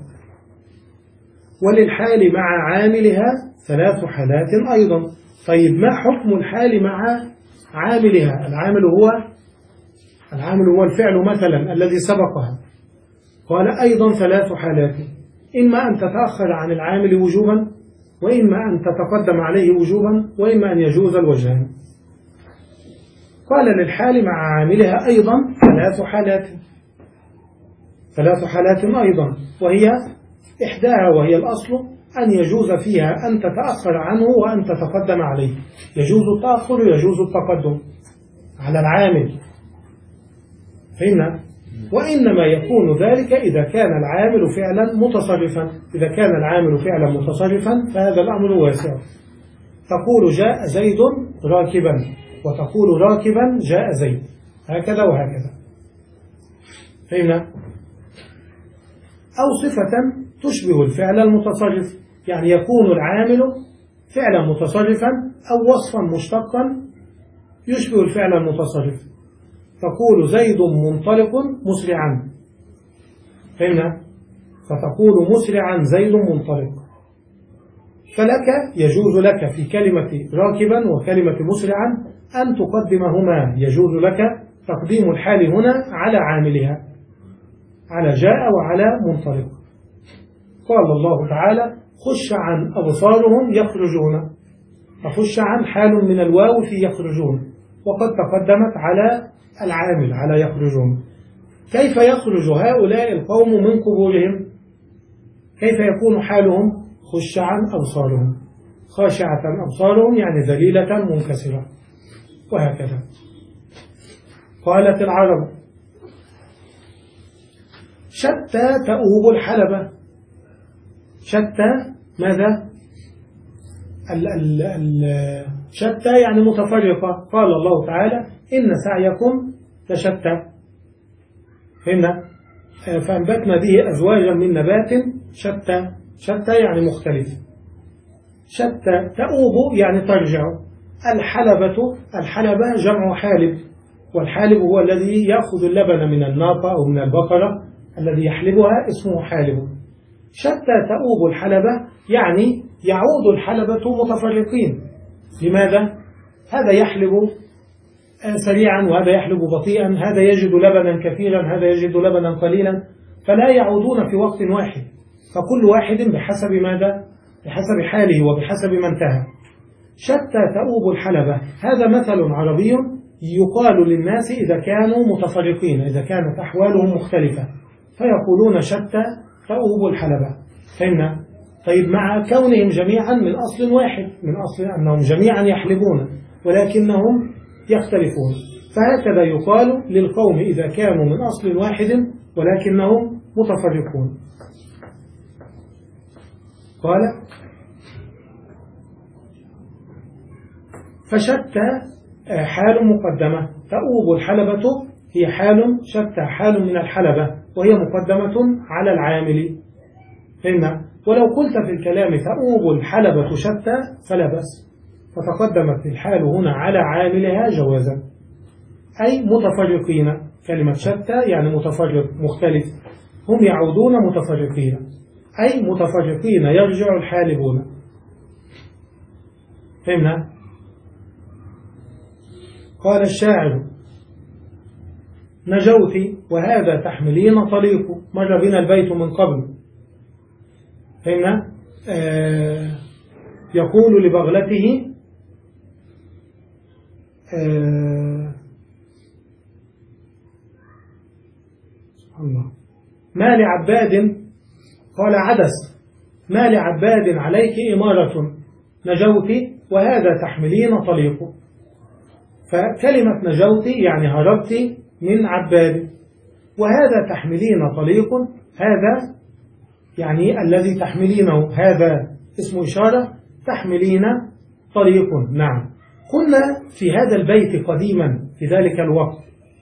وللحال مع عاملها ثلاث حالات أيضا. طيب ما حكم الحال مع عاملها؟ العامل هو العامل هو الفعل مثلا الذي سبقها. قال أيضا ثلاث حالات، إما أن تتأخر عن العامل وجوبا، وإما أن تتقدم عليه وجوبا، وإما أن يجوز الوجهان. قال للحال مع عاملها أيضا ثلاث حالات ثلاث حالات أيضا، وهي إحداها وهي الأصل أن يجوز فيها أن تتأخر عنه وأن تتقدم عليه. يجوز التأخر ويجوز التقدم على العامل. فهمنا. وإنما يكون ذلك إذا كان العامل فعلا متصرفا. إذا كان العامل فعلا متصرفا فهذا الأمر واسع. تقول جاء زيد راكبا، وتقول راكبا جاء زيد، هكذا وهكذا. فهمنا. أو صفة تشبه الفعل المتصرف، يعني يكون العامل فعلا متصرفا أو وصفا مشتقا يشبه الفعل المتصرف. تقول زيد منطلق مسرعا. فهمنا. فتقول مسرعا زيد منطلق. فلك يجوز لك في كلمة راكبا وكلمة مسرعا أن تقدمهما. يجوز لك تقديم الحال هنا على عاملها، على جاء وعلى منطلق. قال الله تعالى خش عن أبصارهم يخرجون، فخش عن حال من الواو في يخرجون، وقد تقدمت على العامل على يخرجون. كيف يخرج هؤلاء القوم من قبورهم؟ كيف يكون حالهم؟ خش عن أبصارهم، خاشعة أبصارهم يعني ذليلة منكسرة، وهكذا. قالت العرب شتى تؤوب الحلبة. شتى ماذا؟ ال ال ال شتى يعني متفرقة. قال الله تعالى إن سعيكم لشتى. فهمنا. فأنبتنا به أزواجا من نبات شتى. شتى يعني مختلف. شتى تؤوب يعني ترجع. الحلبة الحلبة جمع حالب، والحالب هو الذي يأخذ اللبن من الناقة أو من البقرة الذي يحلبها اسمه حالب. شتى تؤوب الحلبة يعني يعود الحلبة متفرقين. لماذا؟ هذا يحلب سريعا وهذا يحلب بطيئا، هذا يجد لبنا كثيرا هذا يجد لبنا قليلا، فلا يعودون في وقت واحد، فكل واحد بحسب ماذا؟ بحسب حاله وبحسب ما انتهى. شتى تؤوب الحلبة هذا مثل عربي يقال للناس إذا كانوا متفرقين، إذا كانت أحوالهم مختلفة، فيقولون شتى تؤوب الحلبة. فهمنا. طيب مع كونهم جميعا من أصل واحد، من أصل أنهم جميعا يحلبون ولكنهم يختلفون، فهكذا يقال للقوم إذا كانوا من أصل واحد ولكنهم متفرقون. قال فشتى حال مقدمة. تؤوب الحلبة هي حال، شتى حال من الحلبة وهي مقدمة على العامل. فهمنا. ولو قلت في الكلام تؤوب الحلبة شتى فلا بأس، فتقدمت الحال هنا على عاملها جوازا، أي متفرقين. كلمة شتى يعني متفرق مختلف، هم يعودون متفرقين. أي متفرقين يرجع الحالبون. فهمنا؟ قال الشاعر نجوت وهذا تحملين طليق، مر بنا البيت من قبل. فهمنا؟ آه يقول لبغلته آه الله ما لعباد، قال عدس ما لعباد عليك إمارة نجوت وهذا تحملين طليق. فكلمة نجوت يعني هربت من عباد، وهذا تحملين طليق هذا يعني الذي تحملينه، هذا اسم إشارة، تحملين طريق. نعم، كنا في هذا البيت قديما في ذلك الوقت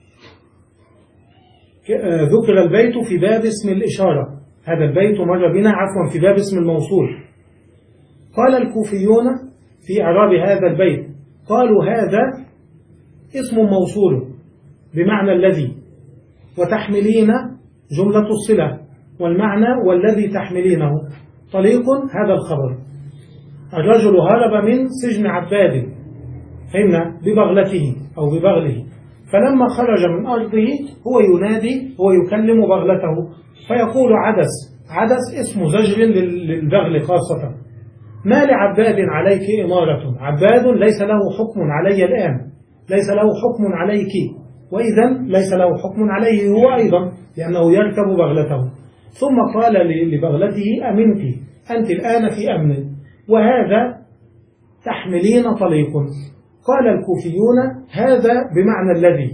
ذكر البيت في باب اسم الإشارة، هذا البيت مر بنا عفوا في باب اسم الموصول. قال الكوفيون في إعراب هذا البيت قالوا هذا اسم موصول بمعنى الذي، وتحملين جملة الصلة، والمعنى والذي تحملينه طليق هذا الخبر. الرجل هرب من سجن عباد، فهمنا، ببغلته أو ببغله، فلما خرج من أرضه هو ينادي، هو يكلم بغلته فيقول عدس. عدس اسم زجر للبغل خاصة. ما لعباد عليك إمارة، عباد ليس له حكم علي الآن، ليس له حكم عليك، وإذا ليس له حكم عليه هو أيضا لأنه يركب بغلته. ثم قال لبغلته أمنت، أنت الآن في أمن، وهذا تحملين طليق. قال الكوفيون هذا بمعنى الذي،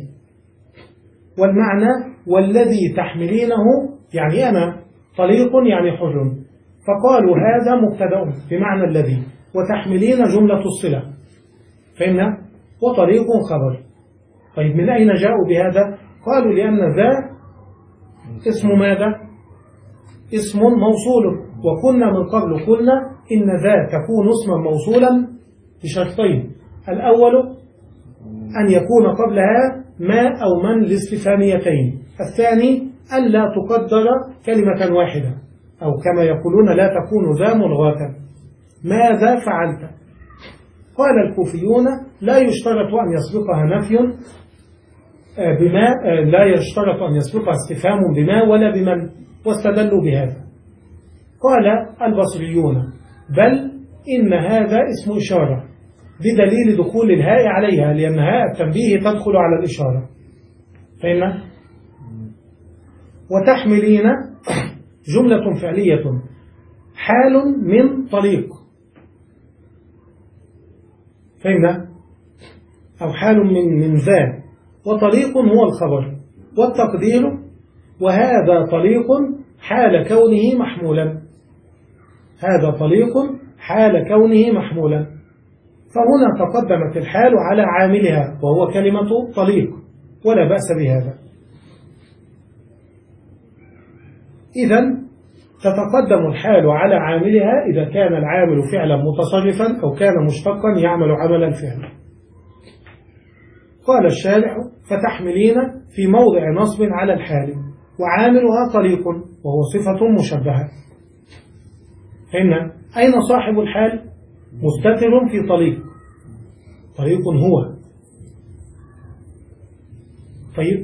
والمعنى والذي تحملينه يعني أنا، طليق يعني حر، فقالوا هذا مبتدأ بمعنى الذي، وتحملين جملة الصلة، فهمنا، وطريق خبر. طيب من أين جاءوا بهذا؟ قالوا لأن ذا اسم ماذا؟ اسم موصول، وكنا من قبل قلنا إن ذا تكون اسما موصولا بشرطين: الأول أن يكون قبلها ما أو من الاستفهاميتين، الثاني أن لا تقدر كلمة واحدة، أو كما يقولون لا تكون ذا ملغاة. ماذا فعلت؟ قال الكوفيون لا يشترط أن يسبقها نفي بما، لا يشترط أن يسبقها استفهام بما ولا بمن، واستدلوا بهذا. قال البصريون بل إن هذا اسم إشارة بدليل دخول الهاء عليها، لأن هاء التنبيه تدخل على الإشارة، فهمنا؟ وتحملين جملة فعلية حال من طليق، فهمنا؟ أو حال من من ذا، وطليق هو الخبر، والتقدير وهذا طليق حال كونه محمولا، هذا طليق حال كونه محمولا. فهنا تقدمت الحال على عاملها وهو كلمة طليق، ولا بأس بهذا. إذن تتقدم الحال على عاملها إذا كان العامل فعلا متصرفا أو كان مشتقا يعمل عمل الفعل. قال الشارح فتحملين في موضع نصب على الحال، وعاملها طليق وهو صفة مشبهة. فهمنا؟ أين صاحب الحال؟ مستتر في طليق، طريق هو. طيب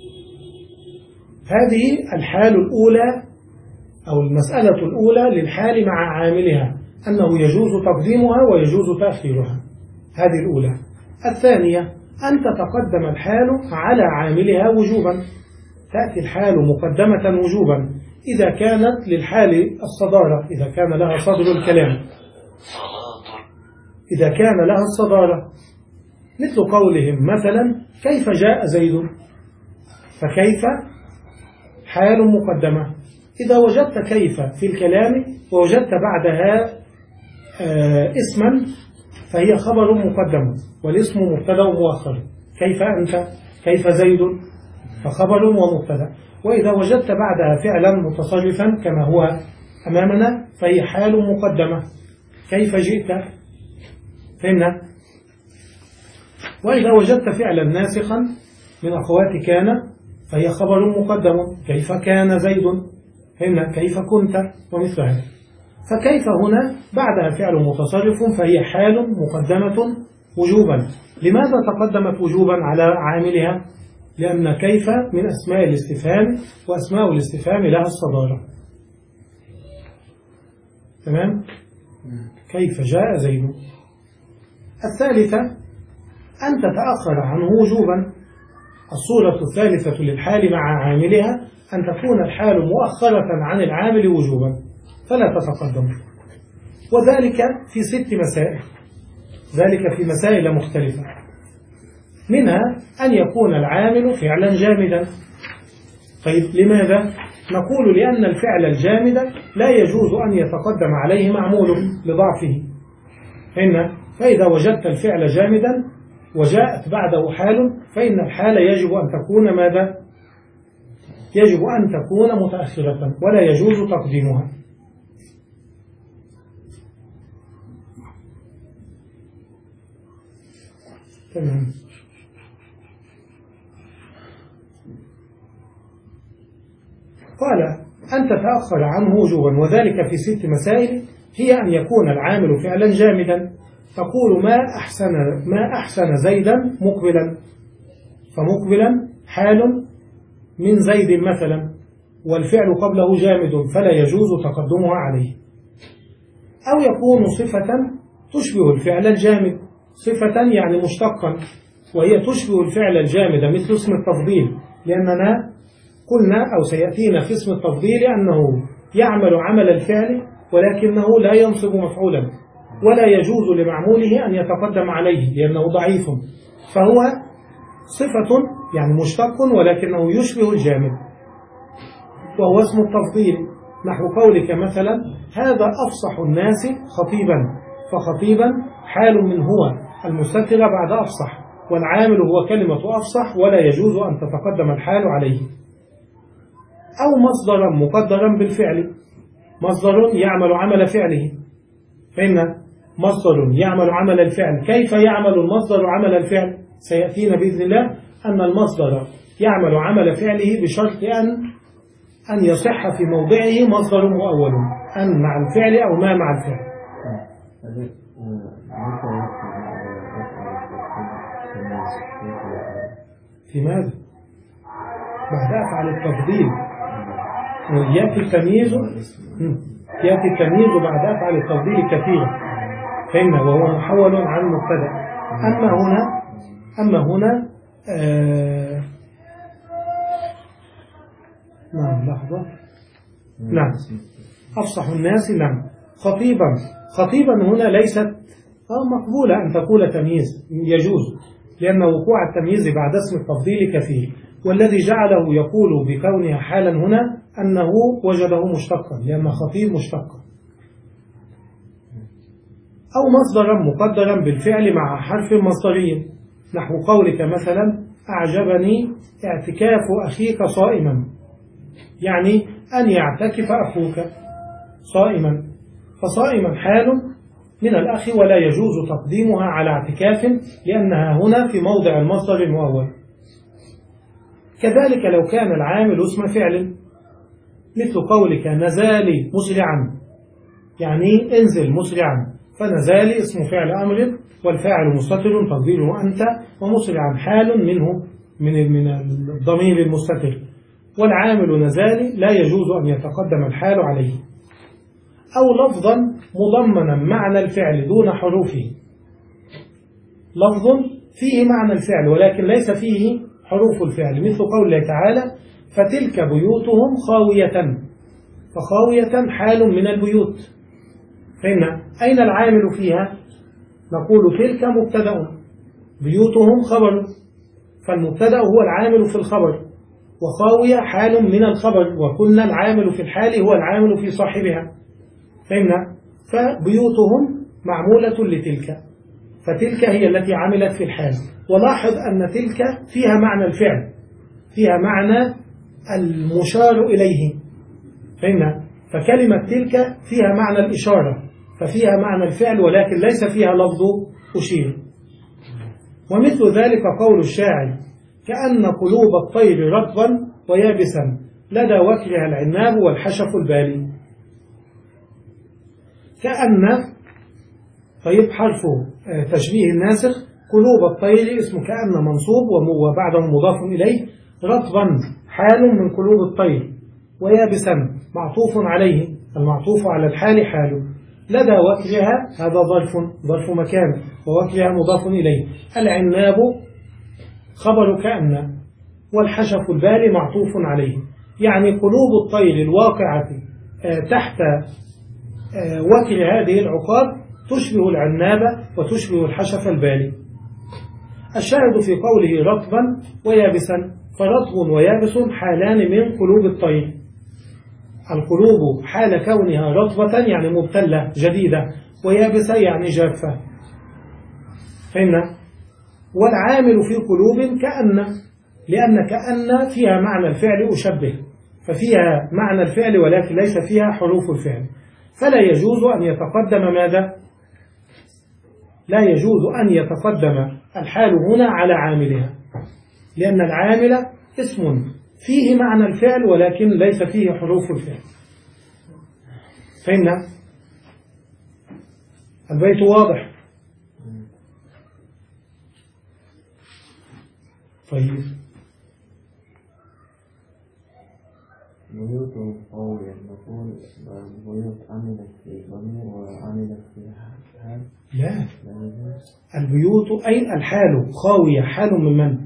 هذه الحال الأولى أو المسألة الأولى للحال مع عاملها، أنه يجوز تقديمها ويجوز تأخيرها، هذه الأولى. الثانية أن تتقدم الحال على عاملها وجوبا، تأتي الحال مقدمة وجوبا إذا كانت للحال الصدارة، إذا كان لها صدر الكلام، إذا كان لها الصدارة، مثل قولهم مثلا كيف جاء زيد، فكيف حال مقدمة. إذا وجدت كيف في الكلام ووجدت بعدها آه اسما فهي خبر مقدم، والاسم مبتدا مؤخر. كيف أنت، كيف زيد، فخبر ومبتدا. وإذا وجدت بعدها فعلا متصرفا كما هو أمامنا فهي حال مقدمة. كيف جئت، فهمنا؟ وإذا وجدت فعلا ناسخا من أخوات كان فهي خبر مقدم. كيف كان زيد، فإن كيف كنت ومثل هذا. فكيف هنا بعدها فعل متصرف فهي حال مقدمة وجوبا. لماذا تقدمت وجوبا على عاملها؟ لأن كيف من أسماء الاستفهام، وأسماء الاستفهام لها الصدارة. تمام؟ كيف جاء زيد. الثالثة أن تتأخر عنه وجوبا. الصورة الثالثة للحال مع عاملها أن تكون الحال مؤخرة عن العامل وجوبا فلا تتقدم، وذلك في ست مسائل، ذلك في مسائل مختلفة. منها أن يكون العامل فعلا جامدا. طيب لماذا؟ نقول لأن الفعل الجامد لا يجوز أن يتقدم عليه معمول لضعفه. فإن فإذا وجدت الفعل جامدا وجاءت بعده حال فإن الحال يجب أن تكون ماذا؟ يجب أن تكون متأخرة ولا يجوز تقديمها. تمام. قال أن تتأخر عنه وجوبا، وذلك في ست مسائل. هي أن يكون العامل فعلا جامدا. تقول ما أحسن ما أحسن زيدا مقبلا، فمقبلا حال من زيد مثلا، والفعل قبله جامد فلا يجوز تقدمها عليه. أو يكون صفة تشبه الفعل الجامد، صفة يعني مشتقا، وهي تشبه الفعل الجامد مثل اسم التفضيل، لأننا قلنا أو سيأتينا في اسم التفضيل أنه يعمل عمل الفعل ولكنه لا ينصب مفعولا، ولا يجوز لمعموله أن يتقدم عليه لأنه ضعيف، فهو صفة يعني مشتق ولكنه يشبه الجامد، وهو اسم التفضيل. نحو قولك مثلا هذا أفصح الناس خطيبا، فخطيبا حال من هو المستتر بعد أفصح، والعامل هو كلمة أفصح ولا يجوز أن تتقدم الحال عليه. أو مصدرا مقدرا بالفعل، مصدر يعمل عمل فعله. فإن مصدر يعمل عمل الفعل. كيف يعمل المصدر عمل الفعل؟ سيأتينا بإذن الله أن المصدر يعمل عمل فعله بشرط أن أن يصح في موضعه مصدر مؤول، أن مع الفعل أو ما مع الفعل. في ماذا؟ بعد أفعل التفضيل يأتي التمييز، يأتي التمييز بعد أفعل التفضيل كثيرا، فإنه وهو محول عن مبتدأ. أما هنا أما هنا آه نعم لحظة نعم أفصح الناس نعم خطيبا. خطيبا هنا ليست مقبولة أن تقول تمييز، يجوز لأن وقوع التمييز بعد اسم التفضيل كثير، والذي جعله يقول بكونها حالا هنا أنه وجده مشتقا لأن خطيب مشتقا. أو مصدرا مقدرا بالفعل مع حرف مصدري، نحو قولك مثلا أعجبني اعتكاف أخيك صائما، يعني أن يعتكف أخوك صائما، فصائما حال من الأخ ولا يجوز تقديمها على اعتكاف لأنها هنا في موضع المصدر المؤول. كذلك لو كان العامل اسم فعل مثل قولك نزالي مسرعا، يعني انزل مسرعا، فنزالي اسم فعل أمر والفاعل مستتر تقديره أنت، ومسرعا حال منه من من الضمير المستتر، والعامل نزالي لا يجوز أن يتقدم الحال عليه. أو لفظا مضمنا معنى الفعل دون حروفه، لفظ فيه معنى الفعل ولكن ليس فيه حروف الفعل، مثل قوله تعالى فتلك بيوتهم خاوية، فخاوية حال من البيوت. فإن أين العامل فيها؟ نقول تلك مبتدأ، بيوتهم خبر، فالمبتدأ هو العامل في الخبر، وخاوية حال من الخبر، وكنا العامل في الحال هو العامل في صاحبها. فإن فبيوتهم معمولة لتلك، فتلك هي التي عملت في الحال. ولاحظ أن تلك فيها معنى الفعل، فيها معنى المشار إليه. فإن فكلمة تلك فيها معنى الإشارة، ففيها معنى الفعل ولكن ليس فيها لفظ أشير. ومثل ذلك قول الشاعر كأن قلوب الطير رطبا ويابسا لدى وكرها العناب والحشف البالي. كأن، طيب حرف تشبيه الناسخ، قلوب الطير اسم كأن منصوب وبعده مضاف إليه، رطبا حال من قلوب الطير، ويابسا معطوف عليه، المعطوف على الحال حاله. لدى وكرها هذا ظرف ظرف مكان، ووكرها مضاف إليه. العناب خبر كأن، والحشف البالي معطوف عليه. يعني قلوب الطير الواقعة تحت وكر هذه العقاب تشبه العناب وتشبه الحشف البالي. الشاهد في قوله رطبا ويابسا، فرطب ويابس حالان من قلوب الطير. القلوب حال كونها رطبة يعني مبتلة جديدة، ويابسة يعني جافة. فهمنا؟ والعامل في قلوب كأن، لأن كأن فيها معنى الفعل أشبه، ففيها معنى الفعل ولكن ليس فيها حروف الفعل، فلا يجوز أن يتقدم ماذا؟ لا يجوز أن يتقدم الحال هنا على عاملها، لأن العامل اسم فيه معنى الفعل ولكن ليس فيه حروف الفعل. فهمنا؟ البيت واضح؟ طيب. بيوت قوية نقول بيوت عملت في ضمير وعملت في حال. لا، البيوت أي الحال خاوية، حال من من؟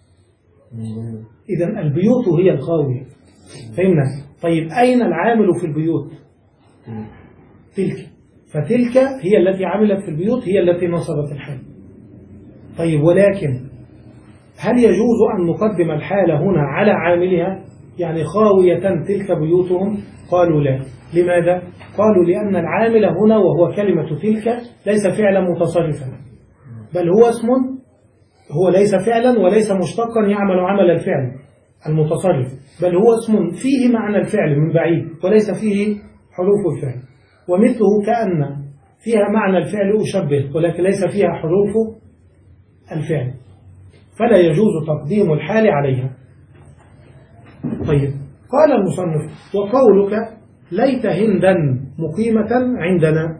إذن البيوت هي الخاوية. فهمنا؟ طيب أين العامل في البيوت؟ تلك، فتلك هي التي عملت في البيوت، هي التي نصبت الحال. طيب ولكن هل يجوز أن نقدم الحال هنا على عاملها؟ يعني خاوية تلك بيوتهم؟ قالوا لا. لماذا؟ قالوا لأن العامل هنا وهو كلمة تلك ليس فعلا متصرفا، بل هو اسم، هو ليس فعلا وليس مشتقا يعمل عمل الفعل المتصرف، بل هو اسم فيه معنى الفعل من بعيد وليس فيه حروف الفعل. ومثله كأن فيها معنى الفعل أشبه ولكن ليس فيها حروف الفعل، فلا يجوز تقديم الحال عليها. طيب، قال المصنف: وقولك ليت هندا مقيمة عندنا.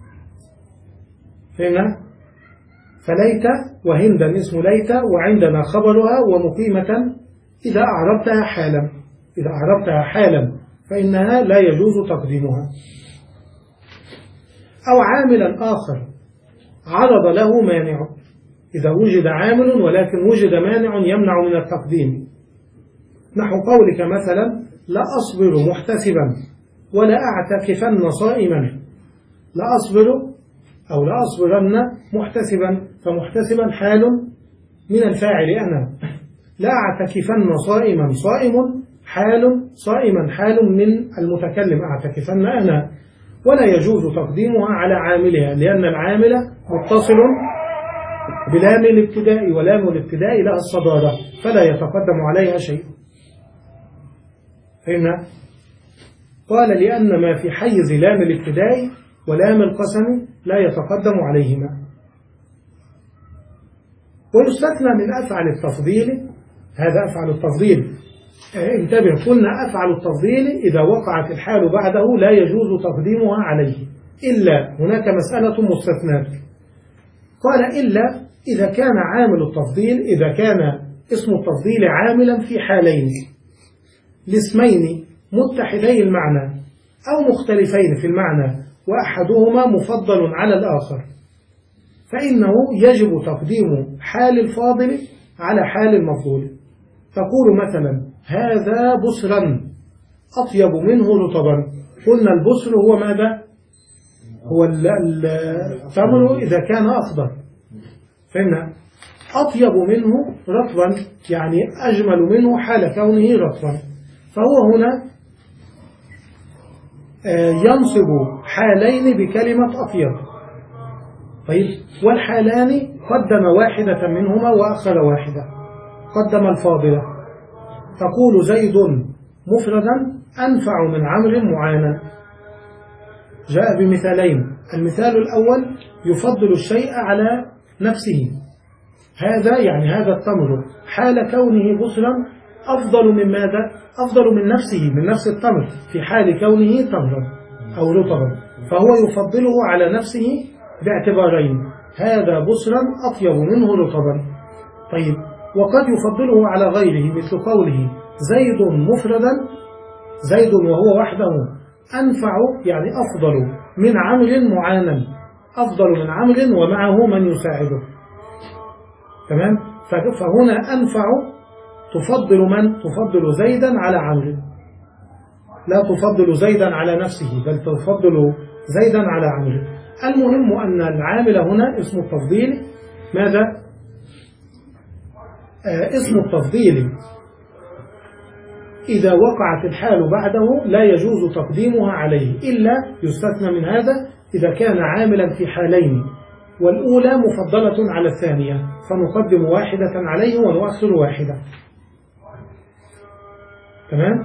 فهمنا؟ فليت وهندا اسم ليت، وعندنا خبرها، ومقيمة إذا أعربتها حالا، إذا أعربتها حالا فإنها لا يجوز تقديمها. أو عاملا آخر عرض له مانع، إذا وجد عامل ولكن وجد مانع يمنع من التقديم، نحو قولك مثلا: لا أصبر محتسبا ولا أعتكفن صائما. لا أصبر أو لا أصبرن محتسبا، فمحتسبا حال من الفاعل أنا، لا أعتكفن صائما، صائم حال، صائما حال من المتكلم، أعتكفن أنا. ولا يجوز تقديمها على عاملها، لأن العامل متصل بلام الابتداء، ولام الابتداء لها الصدارة فلا يتقدم عليها شيء. فهمنا؟ قال: لأن ما في حيز لام الابتداء ولام القسم لا يتقدم عليهما. ويستثنى من أفعل التفضيل، هذا أفعل التفضيل، انتبه، قلنا أفعل التفضيل إذا وقعت الحال بعده لا يجوز تقديمها عليه، إلا هناك مسألة مستثناة. قال: إلا إذا كان عامل التفضيل، إذا كان اسم التفضيل عاملا في حالين لاسمين متحدي المعنى أو مختلفين في المعنى وأحدهما مفضل على الآخر، فإنه يجب تقديم حال الفاضل على حال المفضول. تقول مثلا: هذا بصرا أطيب منه رطبا. قلنا البصر هو ماذا؟ هو التمر إذا كان أخضر. فهمنا؟ أطيب منه رطبا يعني أجمل منه حال كونه رطبا، فهو هنا ينصب حالين بكلمة أطيب. طيب، والحالان قدم واحدة منهما وأخر واحدة، قدم الفاضلة. تقول: زيد مفردا أنفع من عمرو معانا. جاء بمثالين، المثال الأول يفضل الشيء على نفسه، هذا يعني هذا التمر حال كونه بصرا أفضل من ماذا؟ أفضل من نفسه، من نفس التمر في حال كونه تمرا أو رطبا، فهو يفضله على نفسه باعتبارين: هذا بصرا أطيب منه رطبا. طيب، وقد يفضله على غيره مثل قوله زيد مفردا، زيد وهو وحده أنفع، يعني أفضل من عمرو معانا، أفضل من عمرو ومعه من يساعده. تمام؟ فهنا أنفع تفضل من؟ تفضل زيدا على عمرو، لا تفضل زيدا على نفسه، بل تفضل زيدا على عمرو. المهم أن العامل هنا اسم التفضيل ماذا؟ آه اسم التفضيل إذا وقعت الحال بعده لا يجوز تقديمها عليه، إلا يستثنى من هذا إذا كان عاملا في حالين، والأولى مفضلة على الثانية فنقدم واحدة عليه ونؤخر واحدة. تمام؟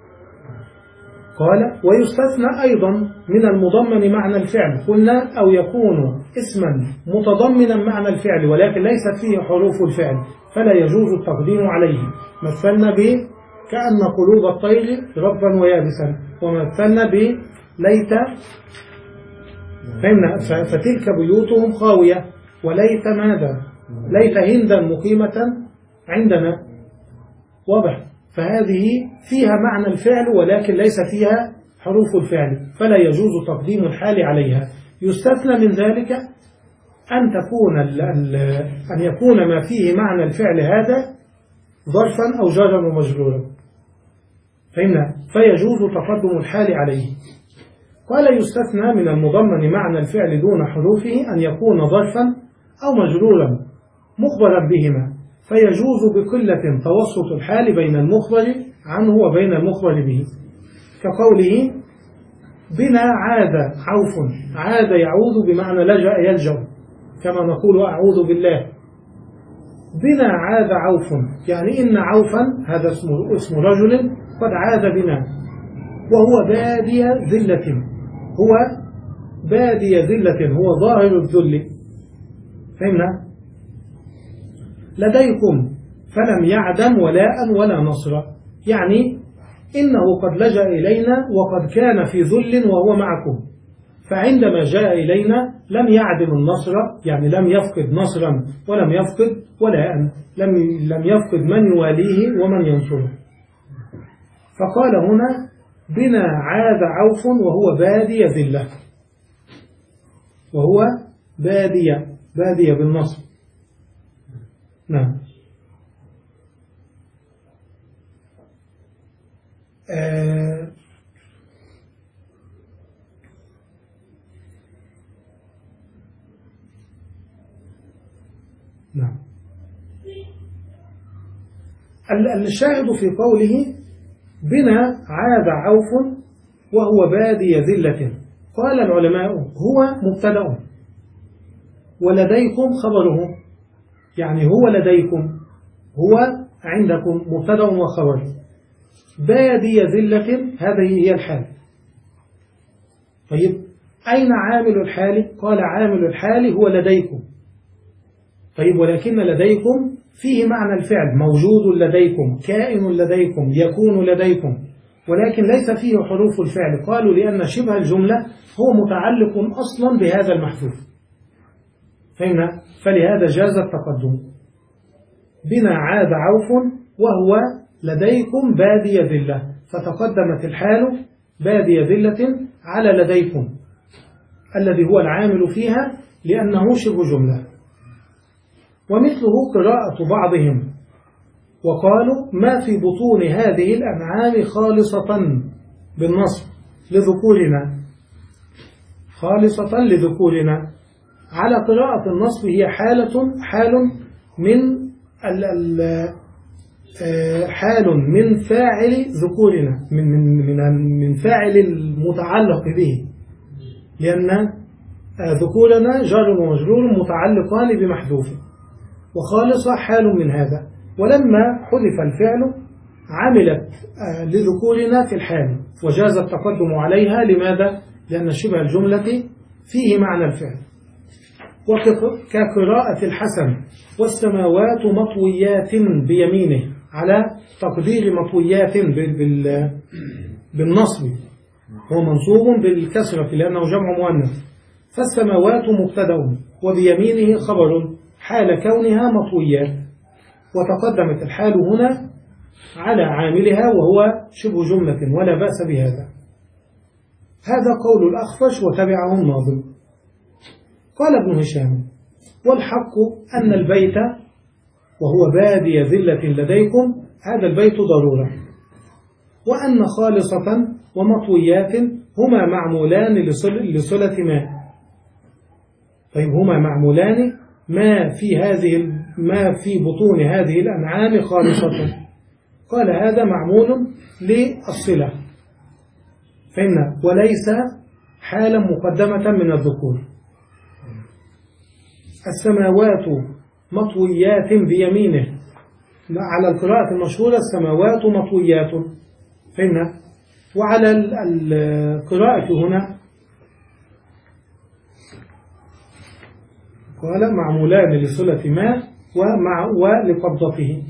قال ويستثنى أيضا من المضمن معنى الفعل، قلنا أو يكون اسما متضمنا معنى الفعل ولكن ليست فيه حروف الفعل فلا يجوز التقديم عليه. مثلنا به كأن قلوب الطير ربا ويابسا، ومثلنا به ليت، فهمنا، فتلك بيوتهم خاوية، وليت ماذا؟ ليت هندا مقيمة عندنا، واضح؟ فهذه فيها معنى الفعل ولكن ليس فيها حروف الفعل فلا يجوز تقديم الحال عليها. يستثنى من ذلك أن تكون ال ال أن يكون ما فيه معنى الفعل هذا ظرفا أو جارا ومجرورا، فهمنا، فيجوز تقدم الحال عليه. قال يستثنى من المضمن معنى الفعل دون حروفه أن يكون ظرفا أو مجرورا مخبرا بهما، فيجوز بقلة توسط الحال بين المخبر عنه وبين المخبر به، كقوله بنا عاد عوف، عاد يعود بمعنى لجأ يلجأ، كما نقول أعوذ بالله. بنا عاد عوف يعني إن عوفا هذا اسم, اسم رجل قد عاد بنا، وهو بادي ذلة، هو بادي ذلة، هو ظاهر الذل، فهمنا؟ لديكم فلم يعدم ولاء ولا نصرا، يعني إنه قد لجأ إلينا وقد كان في ذل وهو معكم، فعندما جاء إلينا لم يعدم النصر، يعني لم يفقد نصرا ولم يفقد ولاء، لم لم يفقد من يواليه ومن ينصره. فقال هنا بنا عاد عوف وهو بادي ذلة، وهو بادي بادي بالنصر. نعم. آه نعم. الشاهد في قوله بنا عاد عوف وهو بادي ذلة، قال العلماء هو مبتدأ ولديكم خبره، يعني هو لديكم، هو عندكم مبتدأ وخبر، بادي ذلة هذه هي الحال. طيب أين عامل الحال؟ قال عامل الحال هو لديكم. طيب ولكن لديكم فيه معنى الفعل، موجود لديكم، كائن لديكم، يكون لديكم، ولكن ليس فيه حروف الفعل. قالوا لأن شبه الجملة هو متعلق أصلا بهذا المحذوف، فهمنا؟ فلهذا جاز التقدم. بنا عاد عوف وهو لديكم بادي ذلة، فتقدمت الحال بادي ذلة على لديكم الذي هو العامل فيها لأنه شبه جملة. ومثله قراءة بعضهم وقالوا ما في بطون هذه الأنعام خالصة بالنصب لذكورنا، خالصة لذكورنا، على قراءة النصب هي حالة حال من ال ال حال من فاعل ذكورنا، من من من من فاعل المتعلق به، لأن ذكورنا جار ومجرور متعلقان بمحذوف، وخالصة حال من هذا. ولما حذف الفعل عملت لذكورنا في الحال وجاز التقدم عليها. لماذا؟ لأن شبه الجملة فيه معنى الفعل. وكقراءة الحسن والسماوات مطويات بيمينه، على تقدير مطويات بالنصب، هو منصوب بالكسرة لأنه جمع مؤنث. فالسماوات مبتدأ وبيمينه خبر حال كونها مطويات، وتقدمت الحال هنا على عاملها وهو شبه جملة ولا بأس بهذا. هذا قول الأخفش وتبعه الناظم. قال ابن هشام: والحق أن البيت وهو بادي ذلة لديكم هذا البيت ضرورة، وأن خالصة ومطويات هما معمولان لصلة ما. طيب هما معمولان ما في هذه ما في بطون هذه الأنعام خالصة. قال هذا معمول للصلة، فإن وليس حالا مقدمة من الذكور. السماوات مطويات بيمينه، على القراءة المشهورة السماوات مطويات، فإن وعلى القراءة هنا قال معمولان لصلة ما ومع ولقبضته،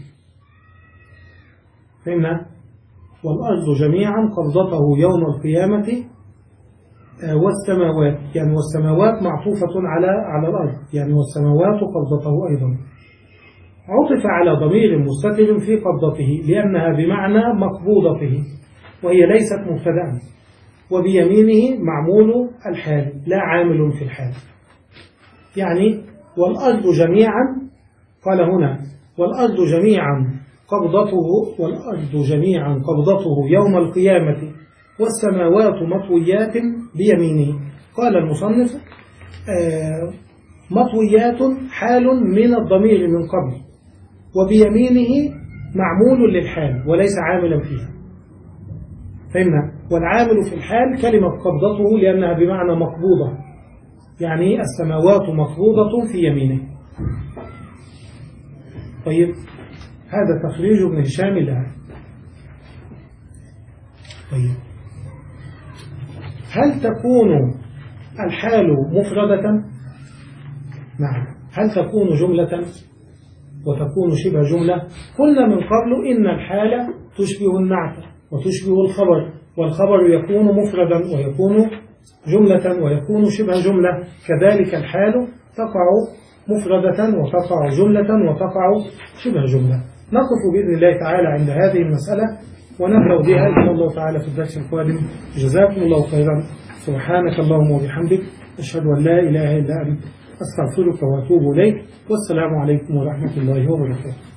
فإن والأرض جميعا قبضته يوم القيامة والسماوات، يعني والسماوات معطوفة على على الأرض، يعني والسماوات قبضته أيضا، عطف على ضمير مستتر في قبضته لأنها بمعنى مقبوضته وهي ليست مبتدأ، وبيمينه معمول الحال لا عامل في الحال. يعني والأرض جميعا، قال هنا والأرض جميعا قبضته والأرض جميعا قبضته يوم القيامة والسماوات مطويات بيمينه. قال المصنف آه مطويات حال من الضمير من قبل، وبيمينه معمول للحال وليس عاملا فيها، فهمنا. والعامل في الحال كلمة قبضته لأنها بمعنى مقبوضة، يعني السماوات مقبوضة في يمينه. طيب هذا تخريج ابن هشام لها. طيب هل تكون الحال مفردة؟ نعم. هل تكون جملة وتكون شبه جملة؟ قلنا من قبل إن الحال تشبه النعت وتشبه الخبر، والخبر يكون مفردا ويكون جملة ويكون شبه جملة، كذلك الحال تقع مفردة وتقع جملة وتقع شبه جملة. نقف بإذن الله تعالى عند هذه المسألة ونبدأ بها إن شاء الله تعالى في الدرس القادم. جزاكم الله خيرا. سبحانك اللهم وبحمدك، أشهد أن لا إله إلا أنت، أستغفرك وأتوب إليك، والسلام عليكم ورحمة الله وبركاته.